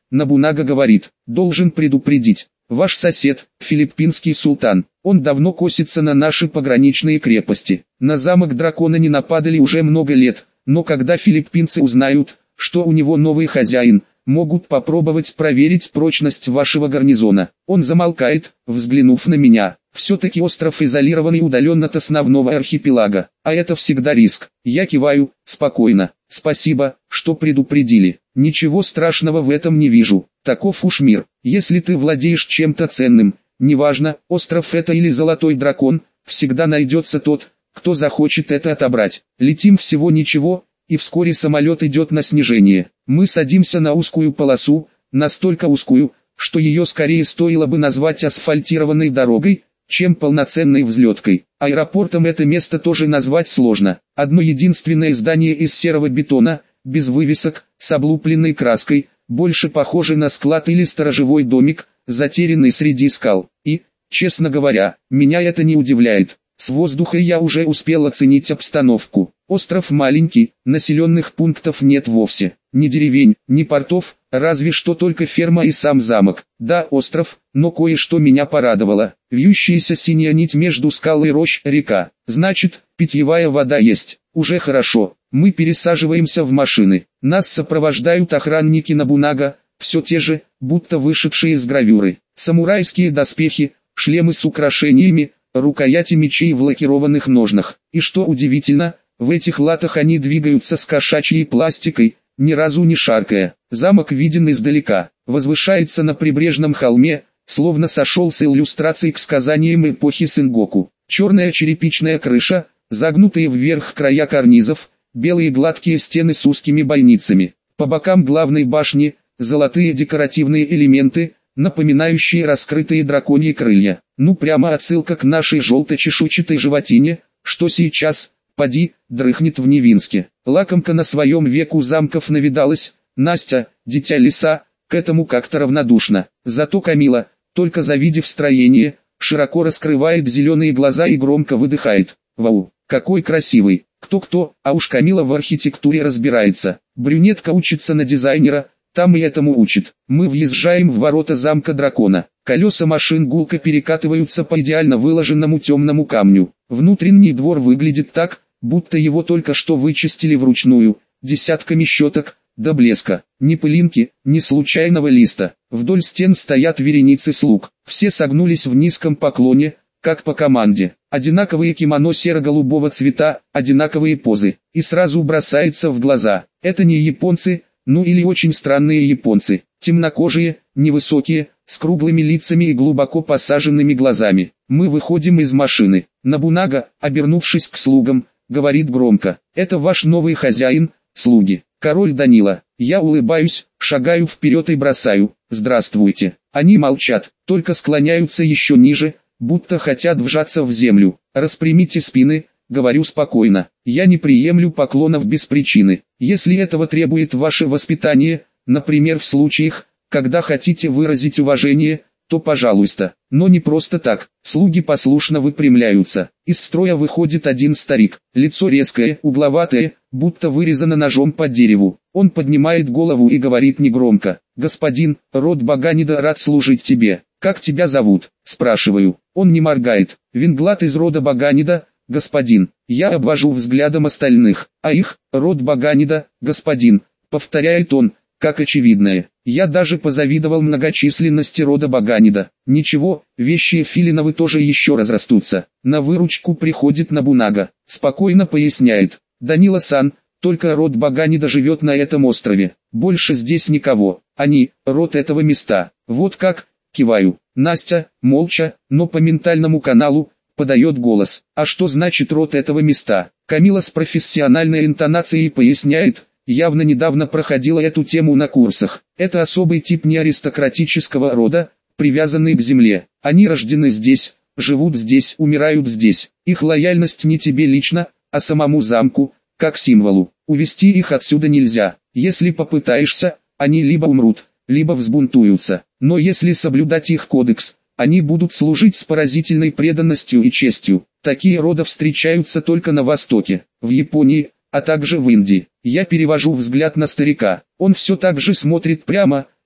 Нобунага говорит: «Должен предупредить. Ваш сосед, филиппинский султан, он давно косится на наши пограничные крепости. На замок дракона не нападали уже много лет, но когда филиппинцы узнают, что у него новый хозяин, могут попробовать проверить прочность вашего гарнизона». Он замолкает, взглянув на меня. Все-таки остров изолирован и удален от основного архипелага, а это всегда риск. Я киваю: спокойно, спасибо, что предупредили. Ничего страшного в этом не вижу. Таков уж мир. Если ты владеешь чем-то ценным, неважно, остров это или золотой дракон, всегда найдется тот, кто захочет это отобрать. Летим всего ничего, и вскоре самолет идет на снижение. Мы садимся на узкую полосу, настолько узкую, что ее скорее стоило бы назвать асфальтированной дорогой, чем полноценной взлеткой. Аэропортом это место тоже назвать сложно. Одно единственное здание из серого бетона, без вывесок, с облупленной краской, больше похоже на склад или сторожевой домик, затерянный среди скал. И, честно говоря, меня это не удивляет. С воздуха я уже успел оценить обстановку. Остров маленький, населенных пунктов нет вовсе. Ни деревень, ни портов, разве что только ферма и сам замок. Да, остров, но кое-что меня порадовало. Вьющаяся синяя нить между скал и рощ, река. Значит, питьевая вода есть. Уже хорошо. Мы пересаживаемся в машины. Нас сопровождают охранники Нобунага, все те же, будто вышедшие из гравюры. Самурайские доспехи, шлемы с украшениями, рукояти мечей в лакированных ножнах. И что удивительно, в этих латах они двигаются с кошачьей пластикой, ни разу не шаркая. Замок виден издалека, возвышается на прибрежном холме, словно сошел с иллюстраций к сказаниям эпохи Сенгоку. Черная черепичная крыша, загнутые вверх края карнизов, белые гладкие стены с узкими бойницами. По бокам главной башни, золотые декоративные элементы, напоминающие раскрытые драконьи крылья. Ну прямо отсылка к нашей желто-чешуйчатой животине, что сейчас, поди, дрыхнет в Невинске. Лакомка на своем веку замков навидалась, Настя, дитя леса, к этому как-то равнодушна. Зато Камила, только завидев строение, широко раскрывает зеленые глаза и громко выдыхает: «Вау, какой красивый!» Кто-кто, а уж Камила в архитектуре разбирается. Брюнетка учится на дизайнера, там и этому учит. Мы въезжаем в ворота замка дракона. Колеса машин гулко перекатываются по идеально выложенному темному камню. Внутренний двор выглядит так, будто его только что вычистили вручную, десятками щеток, до блеска. Ни пылинки, ни случайного листа. Вдоль стен стоят вереницы слуг. Все согнулись в низком поклоне, как по команде. Одинаковые кимоно серо-голубого цвета, одинаковые позы. И сразу бросается в глаза: это не японцы, ну или очень странные японцы. Темнокожие, невысокие, с круглыми лицами и глубоко посаженными глазами. Мы выходим из машины. Нобунага, обернувшись к слугам, говорит громко: «Это ваш новый хозяин, слуги». Король Данила. Я улыбаюсь, шагаю вперед и бросаю: «Здравствуйте». Они молчат, только склоняются еще ниже, будто хотят вжаться в землю. «Распрямите спины», говорю спокойно. «Я не приемлю поклонов без причины. Если этого требует ваше воспитание, например в случаях, когда хотите выразить уважение, то пожалуйста, но не просто так». Слуги послушно выпрямляются. Из строя выходит один старик, лицо резкое, угловатое, будто вырезано ножом по дереву. Он поднимает голову и говорит негромко: «Господин, род Баганида рад служить тебе. Как тебя зовут?» Спрашиваю. Он не моргает. «Винглад из рода Баганида, господин». Я обвожу взглядом остальных. «А их, род Баганида, господин», повторяет он, как очевидное. Я даже позавидовал многочисленности рода Баганида. Ничего, вещи Филиновы тоже еще разрастутся. На выручку приходит Нобунага. Спокойно поясняет: «Данила-сан, только род Баганида живет на этом острове. Больше здесь никого. Они, род этого места». «Вот как?» Киваю. Настя, молча, но по ментальному каналу, подает голос: «А что значит род этого места?» Камила с профессиональной интонацией поясняет, явно недавно проходила эту тему на курсах. Это особый тип неаристократического рода, привязанный к земле. Они рождены здесь, живут здесь, умирают здесь. Их лояльность не тебе лично, а самому замку, как символу. Увести их отсюда нельзя. Если попытаешься, они либо умрут, либо взбунтуются. Но если соблюдать их кодекс, они будут служить с поразительной преданностью и честью. Такие рода встречаются только на Востоке, в Японии, а также в Индии. Я перевожу взгляд на старика. Он все так же смотрит прямо,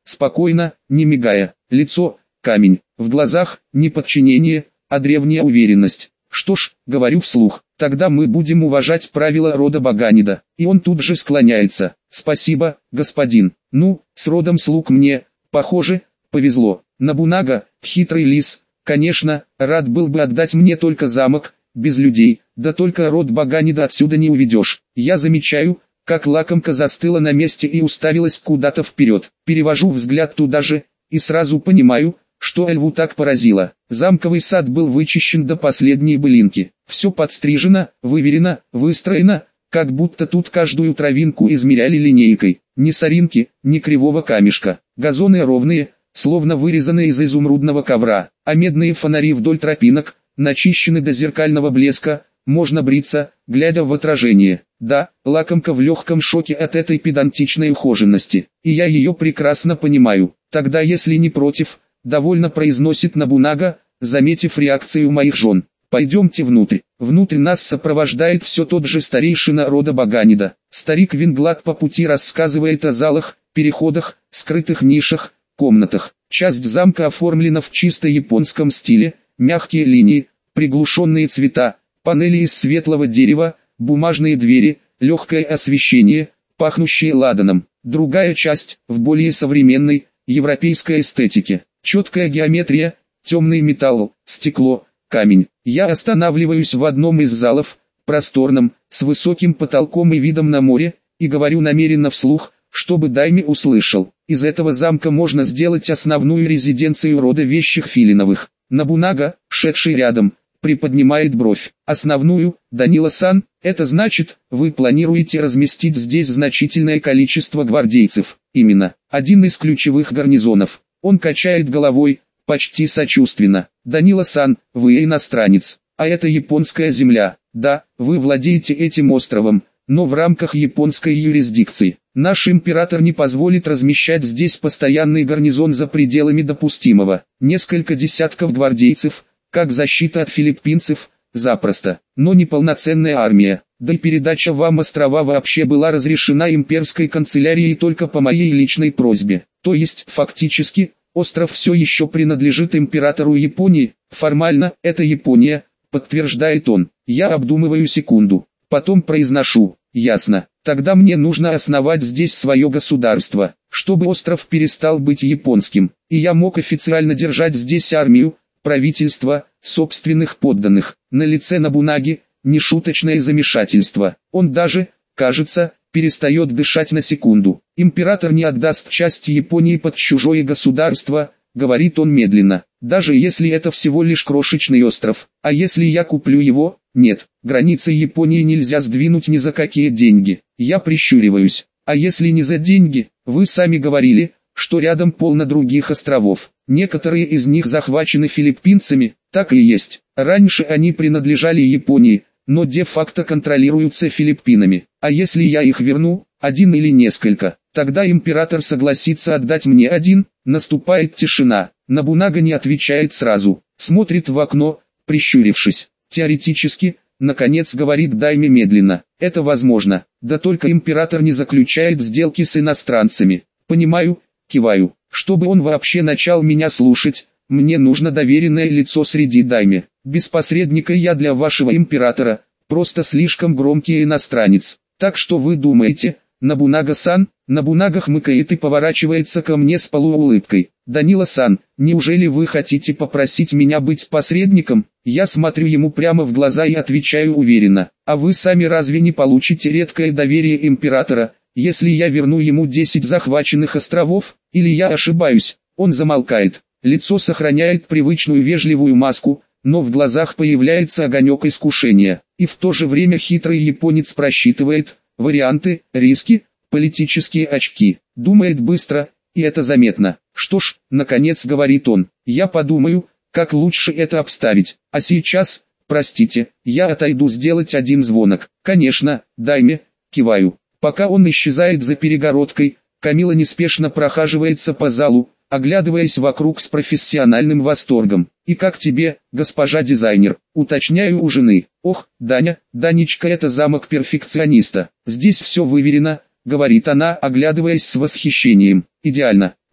спокойно, не мигая. Лицо – камень, в глазах – не подчинение, а древняя уверенность. Что ж, говорю вслух, тогда мы будем уважать правила рода Баганида. И он тут же склоняется. Спасибо, господин. Ну, с родом слуг мне, похоже, повезло. Набунага, хитрый лис, конечно, рад был бы отдать мне только замок, без людей, да только род Баганида отсюда не уведешь. Я замечаю, как лакомка застыла на месте и уставилась куда-то вперед. Перевожу взгляд туда же, и сразу понимаю, что Эльву так поразило. Замковый сад был вычищен до последней былинки. Все подстрижено, выверено, выстроено, как будто тут каждую травинку измеряли линейкой. Ни соринки, ни кривого камешка. Газоны ровные, словно вырезанные из изумрудного ковра, а медные фонари вдоль тропинок начищены до зеркального блеска. Можно бриться, глядя в отражение. Да, лакомка в легком шоке от этой педантичной ухоженности, и я ее прекрасно понимаю. Тогда, если не против, довольно произносит Набунага, заметив реакцию моих жен. Пойдемте внутрь. Внутрь нас сопровождает все тот же старейшина рода Баганида. Старик Винглад по пути рассказывает о залах, переходах, скрытых нишах, комнатах. Часть замка оформлена в чисто японском стиле, мягкие линии, приглушенные цвета, панели из светлого дерева, бумажные двери, легкое освещение, пахнущее ладаном. Другая часть, в более современной, европейской эстетике. Четкая геометрия, темный металл, стекло, камень. Я останавливаюсь в одном из залов, просторном, с высоким потолком и видом на море, и говорю намеренно вслух, чтобы Дайми услышал. Из этого замка можно сделать основную резиденцию рода вещих Филиновых. Набунага, шедший рядом, приподнимает бровь. Основную, Данила-сан, это значит, вы планируете разместить здесь значительное количество гвардейцев. Именно, один из ключевых гарнизонов. Он качает головой, почти сочувственно. Данила-сан, вы иностранец, а это японская земля. Да, вы владеете этим островом, но в рамках японской юрисдикции. Наш император не позволит размещать здесь постоянный гарнизон за пределами допустимого. Несколько десятков гвардейцев, как защита от филиппинцев, запросто, но не полноценная армия. Да и передача вам острова вообще была разрешена имперской канцелярией только по моей личной просьбе. То есть, фактически, остров все еще принадлежит императору Японии, формально, это Япония, подтверждает он. Я обдумываю секунду, потом произношу, ясно, тогда мне нужно основать здесь свое государство, чтобы остров перестал быть японским, и я мог официально держать здесь армию, правительство, собственных подданных. На лице Набунаги нешуточное замешательство. Он даже, кажется, перестает дышать на секунду. Император не отдаст часть Японии под чужое государство, говорит он медленно. Даже если это всего лишь крошечный остров. А если я куплю его? Нет, границы Японии нельзя сдвинуть ни за какие деньги. Я прищуриваюсь. А если не за деньги? Вы сами говорили, что рядом полно других островов. Некоторые из них захвачены филиппинцами, так и есть. Раньше они принадлежали Японии, но де-факто контролируются Филиппинами. А если я их верну, один или несколько, тогда император согласится отдать мне один. Наступает тишина. Набунага не отвечает сразу, смотрит в окно, прищурившись. Теоретически, наконец говорит Дайми медленно, это возможно, да только император не заключает сделки с иностранцами. Понимаю, киваю. Чтобы он вообще начал меня слушать, мне нужно доверенное лицо среди дайми. Без посредника я для вашего императора, просто слишком громкий иностранец. Так что вы думаете, Набунага-сан? Набунага хмыкает и поворачивается ко мне с полуулыбкой. Данила-сан, неужели вы хотите попросить меня быть посредником? Я смотрю ему прямо в глаза и отвечаю уверенно. А вы сами разве не получите редкое доверие императора, если я верну ему десять захваченных островов? Или я ошибаюсь? Он замолкает. Лицо сохраняет привычную вежливую маску, но в глазах появляется огонек искушения. И в то же время хитрый японец просчитывает варианты, риски, политические очки. Думает быстро, и это заметно. Что ж, наконец говорит он, я подумаю, как лучше это обставить. А сейчас, простите, я отойду сделать один звонок. Конечно, Дайми, киваю. Пока он исчезает за перегородкой, Камила неспешно прохаживается по залу, оглядываясь вокруг с профессиональным восторгом. «И как тебе, госпожа дизайнер?» Уточняю у жены. «Ох, Даня, Данечка, это замок перфекциониста. Здесь все выверено», — говорит она, оглядываясь с восхищением. «Идеально.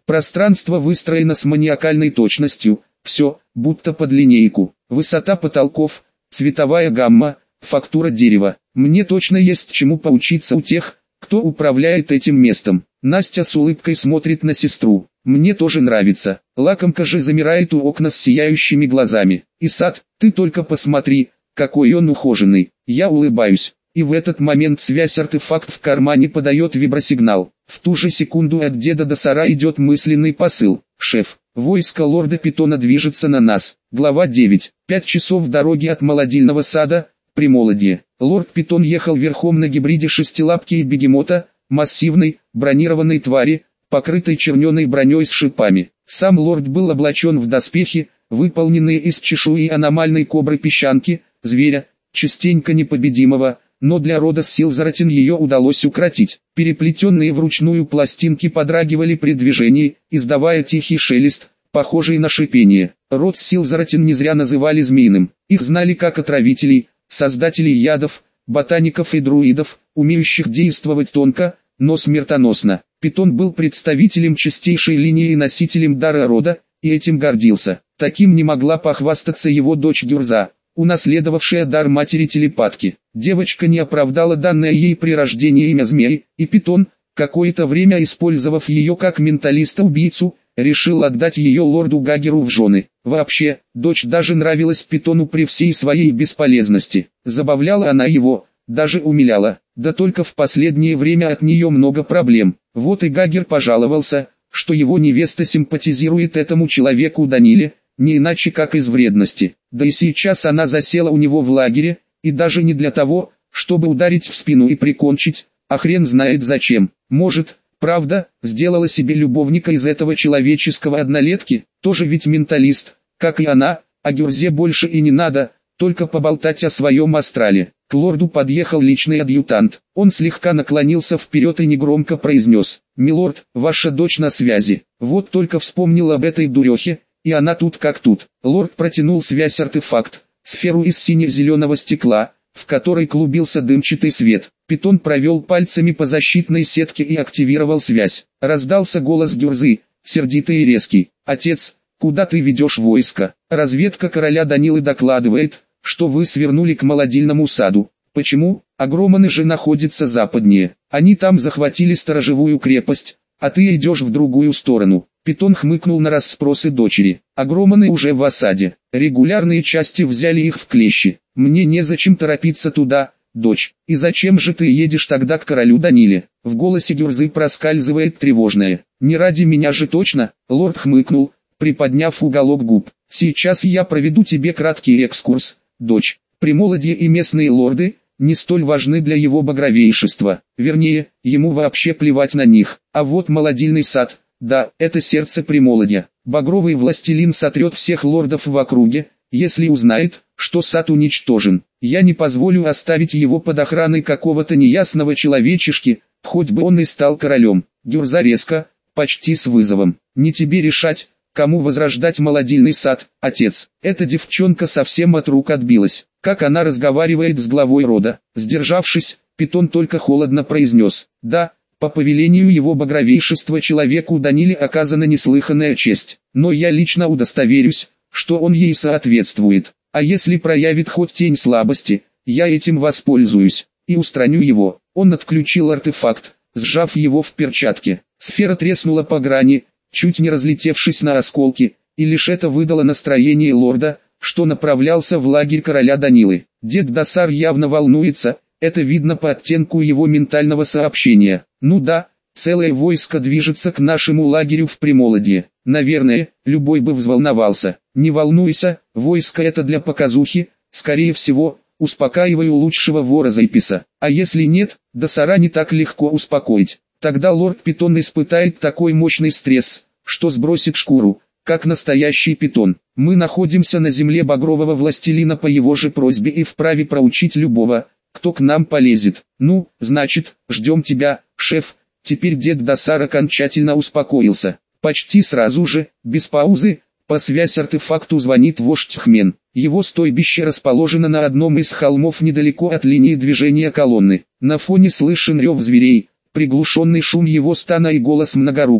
Пространство выстроено с маниакальной точностью, все, будто под линейку. Высота потолков, цветовая гамма, фактура дерева. Мне точно есть чему поучиться у тех, кто управляет этим местом. Настя с улыбкой смотрит на сестру. Мне тоже нравится. Лакомка же замирает у окна с сияющими глазами. И сад, ты только посмотри, какой он ухоженный. Я улыбаюсь. И в этот момент связь-артефакт в кармане подает вибросигнал. В ту же секунду от деда Досара идет мысленный посыл. Шеф, войско лорда Питона движется на нас. Глава девять. Пять часов дороги от молодильного сада, Примолодье. Лорд Питон ехал верхом на гибриде шестилапки и бегемота, массивной, бронированной твари, покрытой черненой броней с шипами. Сам лорд был облачен в доспехи, выполненные из чешуи аномальной кобры-песчанки, зверя, частенько непобедимого, но для рода Силзаратин ее удалось укротить. Переплетенные вручную пластинки подрагивали при движении, издавая тихий шелест, похожий на шипение. Род Силзаратин не зря называли змеиным. Их знали как отравителей, создателей ядов, ботаников и друидов, умеющих действовать тонко, но смертоносно. Питон был представителем чистейшей линии и носителем дара рода, и этим гордился. Таким не могла похвастаться его дочь Гюрза, унаследовавшая дар матери-телепатки. Девочка не оправдала данное ей при рождении имя змеи, и Питон, какое-то время использовав ее как менталиста-убийцу, решил отдать ее лорду Гагеру в жены. Вообще, дочь даже нравилась Питону при всей своей бесполезности. Забавляла она его, даже умиляла. Да только в последнее время от нее много проблем. Вот и Гагер пожаловался, что его невеста симпатизирует этому человеку Даниле, не иначе как из вредности. Да и сейчас она засела у него в лагере, и даже не для того, чтобы ударить в спину и прикончить, а хрен знает зачем. Может, правда, сделала себе любовника из этого человеческого однолетки, тоже ведь менталист, как и она, а Гюрзе больше и не надо, только поболтать о своем астрале. К лорду подъехал личный адъютант. Он слегка наклонился вперед и негромко произнес: «Милорд, ваша дочь на связи. Вот только вспомнил об этой дурехе, и она тут как тут». Лорд протянул связь-артефакт, сферу из сине-зеленого стекла, в которой клубился дымчатый свет. Питон провел пальцами по защитной сетке и активировал связь. Раздался голос Гюрзы, сердитый и резкий: «Отец, куда ты ведешь войско? Разведка короля Данилы докладывает, что вы свернули к молодильному саду. Почему? Агроманы же находятся западнее. Они там захватили сторожевую крепость, а ты идешь в другую сторону». Питон хмыкнул на расспросы дочери. «Агроманы уже в осаде. Регулярные части взяли их в клещи. Мне незачем торопиться туда, дочь. И зачем же ты едешь тогда к королю Даниле?» В голосе Гюрзы проскальзывает тревожное. «Не ради меня же точно?» Лорд хмыкнул, приподняв уголок губ. «Сейчас я проведу тебе краткий экскурс, дочь. Примолодье и местные лорды не столь важны для его багровейшества. Вернее, ему вообще плевать на них. А вот молодильный сад, да, это сердце Примолодья. Багровый властелин сотрет всех лордов в округе, если узнает, что сад уничтожен. Я не позволю оставить его под охраной какого-то неясного человечишки, хоть бы он и стал королем». Гюрза резко, почти с вызовом: «Не тебе решать, кому возрождать молодильный сад, отец». Эта девчонка совсем от рук отбилась. Как она разговаривает с главой рода? Сдержавшись, Питон только холодно произнес: «Да, по повелению его багровейшества человеку Даниле оказана неслыханная честь, но я лично удостоверюсь, что он ей соответствует. А если проявит хоть тень слабости, я этим воспользуюсь и устраню его». Он отключил артефакт, сжав его в перчатке. Сфера треснула по грани, чуть не разлетевшись на осколки, и лишь это выдало настроение лорда, что направлялся в лагерь короля Данилы. Дед Досар явно волнуется, это видно по оттенку его ментального сообщения. «Ну да, целое войско движется к нашему лагерю в Примолодье. Наверное, любой бы взволновался. Не волнуйся, войско это для показухи, скорее всего, успокаиваю лучшего вора Зайписа. А если нет, Досара не так легко успокоить. Тогда лорд Питон испытает такой мощный стресс, что сбросит шкуру, как настоящий питон. Мы находимся на земле багрового властелина по его же просьбе и вправе проучить любого, кто к нам полезет. Ну, значит, ждем тебя, шеф». Теперь дед Досар окончательно успокоился. Почти сразу же, без паузы, по связь-артефакту звонит вождь Хмен. Его стойбище расположено на одном из холмов недалеко от линии движения колонны. На фоне слышен рев зверей, приглушенный шум его стана и голос Многорукого.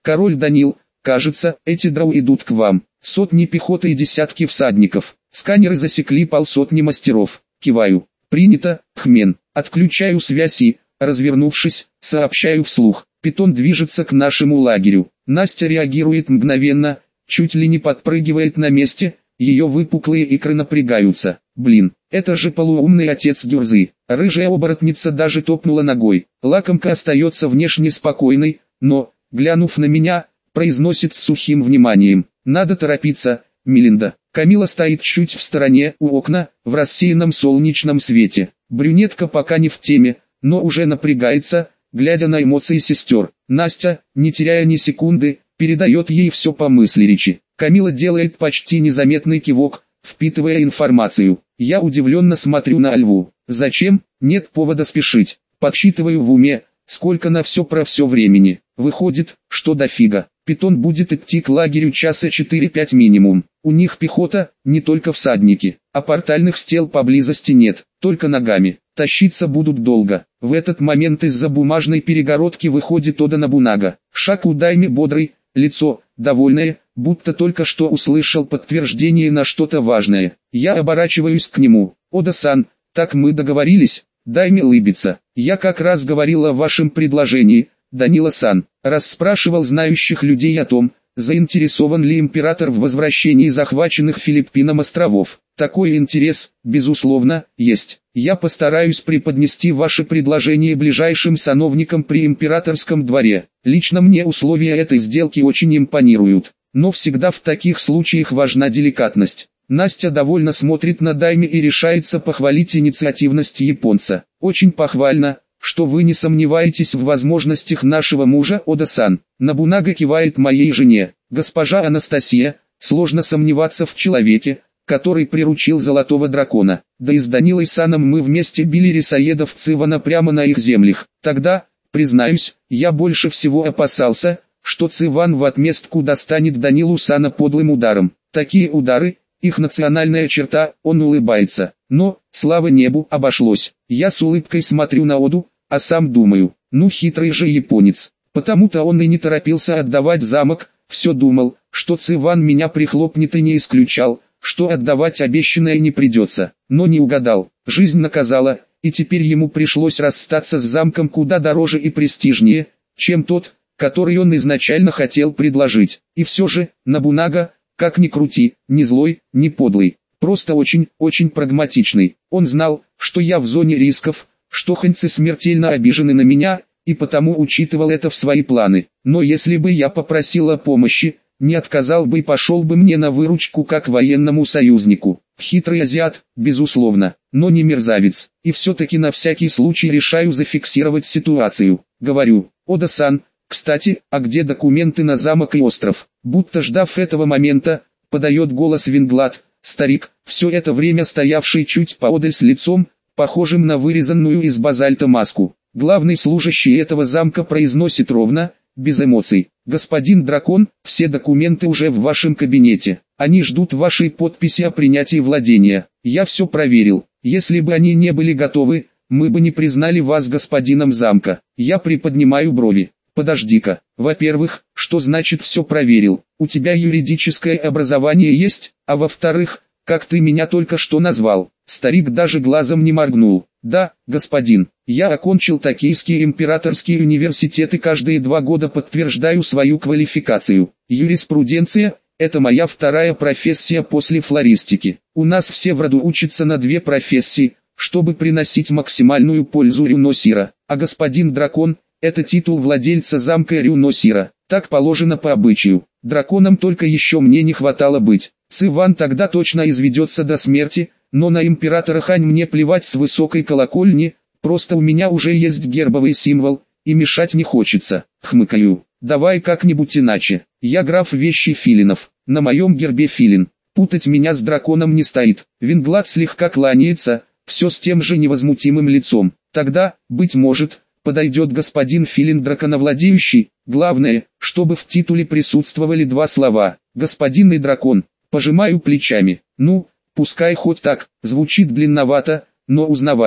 Король Данил, кажется, эти драу идут к вам. Сотни пехоты и десятки всадников. Сканеры засекли полсотни мастеров. Киваю. Принято, Хмен. Отключаю связь и, развернувшись, сообщаю вслух. Питон движется к нашему лагерю. Настя реагирует мгновенно, чуть ли не подпрыгивает на месте, ее выпуклые икры напрягаются. Блин, это же полуумный отец Гюрзы. Рыжая оборотница даже топнула ногой. Лакомка остается внешне спокойной, но, глянув на меня, произносит с сухим вниманием. Надо торопиться, Мелинда. Камила стоит чуть в стороне, у окна, в рассеянном солнечном свете. Брюнетка пока не в теме, но уже напрягается, глядя на эмоции сестер. Настя, не теряя ни секунды, передает ей все по мысли речи. Камила делает почти незаметный кивок, впитывая информацию. Я удивленно смотрю на Альву. Зачем? Нет повода спешить. Подсчитываю в уме, сколько на все про все времени. Выходит, что дофига. Питон будет идти к лагерю часа четыре-пять минимум. У них пехота, не только всадники, а портальных стел поблизости нет, только ногами. Тащиться будут долго. В этот момент из-за бумажной перегородки выходит Ода Нобунага. Шаг у Дайми бодрый, лицо, довольное, будто только что услышал подтверждение на что-то важное. Я оборачиваюсь к нему. Ода-сан, так мы договорились? Дайми улыбится. Я как раз говорил о вашем предложении, Данила-сан. Расспрашивал знающих людей о том, заинтересован ли император в возвращении захваченных Филиппином островов. Такой интерес, безусловно, есть. Я постараюсь преподнести ваше предложение ближайшим сановникам при императорском дворе. Лично мне условия этой сделки очень импонируют. Но всегда в таких случаях важна деликатность. Настя довольно смотрит на Дайми и решается похвалить инициативность японца. Очень похвально, что вы не сомневаетесь в возможностях нашего мужа Ода-сан. Нобунага кивает моей жене. Госпожа Анастасия, сложно сомневаться в человеке, который приручил золотого дракона. Да и с Данилой-саном мы вместе били рисоедов Цивана прямо на их землях. Тогда, признаюсь, я больше всего опасался, что Циван в отместку достанет Данилу-сана подлым ударом. Такие удары, их национальная черта, он улыбается. Но, слава небу, обошлось. Я с улыбкой смотрю на Оду, а сам думаю, ну хитрый же японец. Потому-то он и не торопился отдавать замок, все думал, что Циван меня прихлопнет и не исключал, что отдавать обещанное не придется. Но не угадал, жизнь наказала, и теперь ему пришлось расстаться с замком куда дороже и престижнее, чем тот, который он изначально хотел предложить. И все же, Нобунага, как ни крути, не злой, не подлый, просто очень, очень прагматичный. Он знал, что я в зоне рисков, что ханьцы смертельно обижены на меня, и потому учитывал это в свои планы. Но если бы я попросил о помощи, не отказал бы и пошел бы мне на выручку как военному союзнику. Хитрый азиат, безусловно, но не мерзавец. И все-таки на всякий случай решаю зафиксировать ситуацию. Говорю, Ода-сан, кстати, а где документы на замок и остров? Будто ждав этого момента, подает голос Винглад, старик, все это время стоявший чуть поодаль с лицом, похожим на вырезанную из базальта маску. Главный служащий этого замка произносит ровно, без эмоций. Господин дракон, все документы уже в вашем кабинете. Они ждут вашей подписи о принятии владения. Я все проверил. Если бы они не были готовы, мы бы не признали вас господином замка. Я приподнимаю брови. Подожди-ка. Во-первых, что значит все проверил? У тебя юридическое образование есть? А во-вторых, как ты меня только что назвал? Старик даже глазом не моргнул. Да, господин, я окончил Токийский императорский университет и каждые два года подтверждаю свою квалификацию. Юриспруденция – это моя вторая профессия после флористики. У нас все в роду учатся на две профессии, чтобы приносить максимальную пользу Рюносира. А господин дракон – это титул владельца замка Рюносира. Так положено по обычаю. Драконом только еще мне не хватало быть. Циван тогда точно изведется до смерти, но на императора Хань мне плевать с высокой колокольни, просто у меня уже есть гербовый символ, и мешать не хочется. Хмыкаю. Давай как-нибудь иначе. Я граф Вещий Филинов, на моем гербе филин. Путать меня с драконом не стоит. Винглад слегка кланяется, все с тем же невозмутимым лицом. Тогда, быть может, подойдет господин Филин драконовладеющий. Главное, чтобы в титуле присутствовали два слова «господин» и «дракон». Пожимаю плечами. Ну, пускай хоть так, звучит длинновато, но узнаваемо.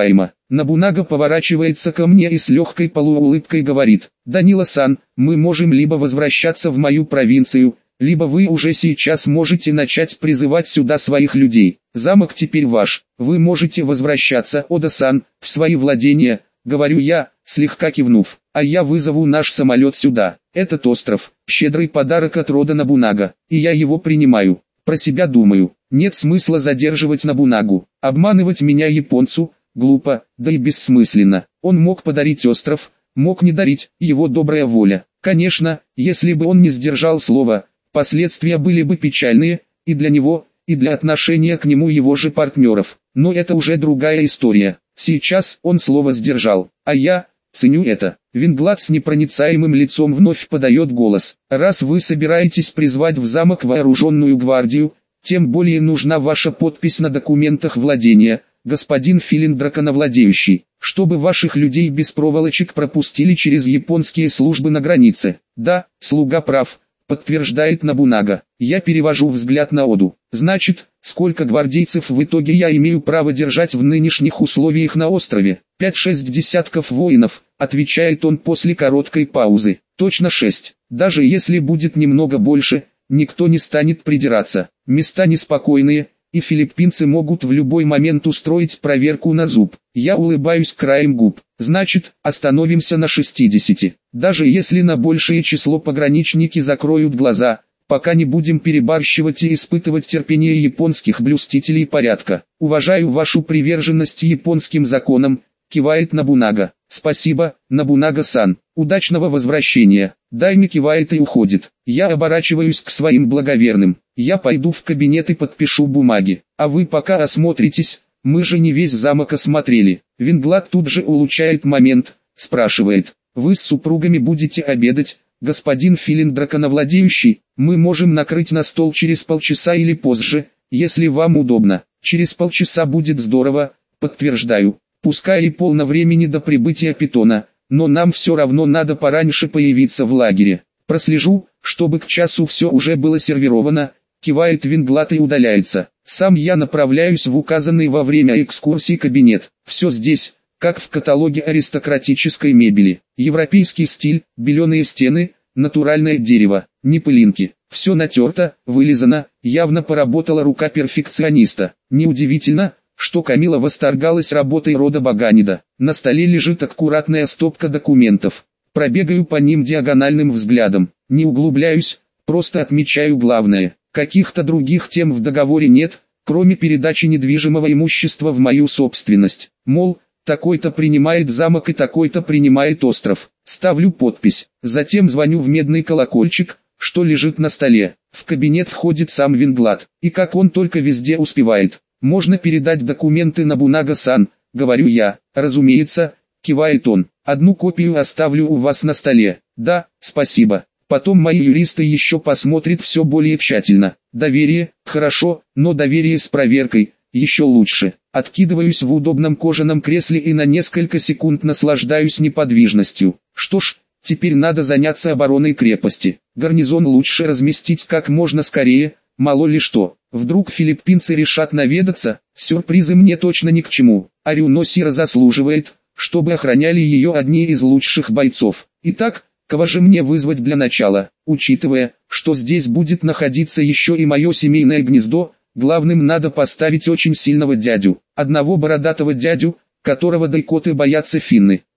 Набунага поворачивается ко мне и с легкой полуулыбкой говорит: «Данила-сан, мы можем либо возвращаться в мою провинцию, либо вы уже сейчас можете начать призывать сюда своих людей. Замок теперь ваш, вы можете возвращаться, Ода-сан, в свои владения», — говорю я, слегка кивнув. «А я вызову наш самолет сюда. Этот остров — щедрый подарок от рода Набунага, и я его принимаю». Про себя думаю, нет смысла задерживать Набунагу. Обманывать меня японцу — глупо, да и бессмысленно. Он мог подарить остров, мог не дарить, его добрая воля. Конечно, если бы он не сдержал слова, последствия были бы печальные, и для него, и для отношения к нему его же партнеров. Но это уже другая история. Сейчас он слово сдержал, а я ценю это. Винглад с непроницаемым лицом вновь подает голос. «Раз вы собираетесь призвать в замок вооруженную гвардию, тем более нужна ваша подпись на документах владения, господин Филин драконовладеющий, чтобы ваших людей без проволочек пропустили через японские службы на границе». «Да, слуга прав», — подтверждает Набунага. Я перевожу взгляд на Оду. «Значит, сколько гвардейцев в итоге я имею право держать в нынешних условиях на острове?» «Пять-шесть десятков воинов», — отвечает он после короткой паузы. «Точно шесть. Даже если будет немного больше, никто не станет придираться. Места неспокойные, и филиппинцы могут в любой момент устроить проверку на зуб». Я улыбаюсь краем губ. «Значит, остановимся на шестидесяти. Даже если на большее число пограничники закроют глаза, пока не будем перебарщивать и испытывать терпение японских блюстителей порядка. Уважаю вашу приверженность японским законам», — кивает Набунага. «Спасибо, Набунага-сан. Удачного возвращения». Дайми кивает и уходит. Я оборачиваюсь к своим благоверным. «Я пойду в кабинет и подпишу бумаги. А вы пока осмотритесь, мы же не весь замок осмотрели». Винглад тут же улучшает момент, спрашивает: «Вы с супругами будете обедать, господин Филин драконовладеющий? Мы можем накрыть на стол через полчаса или позже, если вам удобно». «Через полчаса будет здорово», — подтверждаю. «Пускай и полно времени до прибытия питона, но нам все равно надо пораньше появиться в лагере. Прослежу, чтобы к часу все уже было сервировано», — кивает Винглад и удаляется. Сам я направляюсь в указанный во время экскурсии кабинет. Все здесь, как в каталоге аристократической мебели. Европейский стиль, беленые стены, натуральное дерево, не пылинки. Все натерто, вылизано, явно поработала рука перфекциониста. Неудивительно, что Камила восторгалась работой рода Баганида. На столе лежит аккуратная стопка документов. Пробегаю по ним диагональным взглядом. Не углубляюсь, просто отмечаю главное. Каких-то других тем в договоре нет, кроме передачи недвижимого имущества в мою собственность. Мол, такой-то принимает замок и такой-то принимает остров. Ставлю подпись. Затем звоню в медный колокольчик, что лежит на столе. В кабинет входит сам Винглад. И как он только везде успевает. «Можно передать документы Набунага-сан», — говорю я. «Разумеется», — кивает он. «Одну копию оставлю у вас на столе». «Да, спасибо. Потом мои юристы еще посмотрят все более тщательно». «Доверие, хорошо, но доверие с проверкой, еще лучше». Откидываюсь в удобном кожаном кресле и на несколько секунд наслаждаюсь неподвижностью. Что ж, теперь надо заняться обороной крепости. Гарнизон лучше разместить как можно скорее, мало ли что. Вдруг филиппинцы решат наведаться, сюрпризы мне точно ни к чему. Арюносира заслуживает, чтобы охраняли ее одни из лучших бойцов. Итак, кого же мне вызвать для начала? Учитывая, что здесь будет находиться еще и мое семейное гнездо, главным надо поставить очень сильного дядю. Одного бородатого дядю, которого дайкоты боятся финны.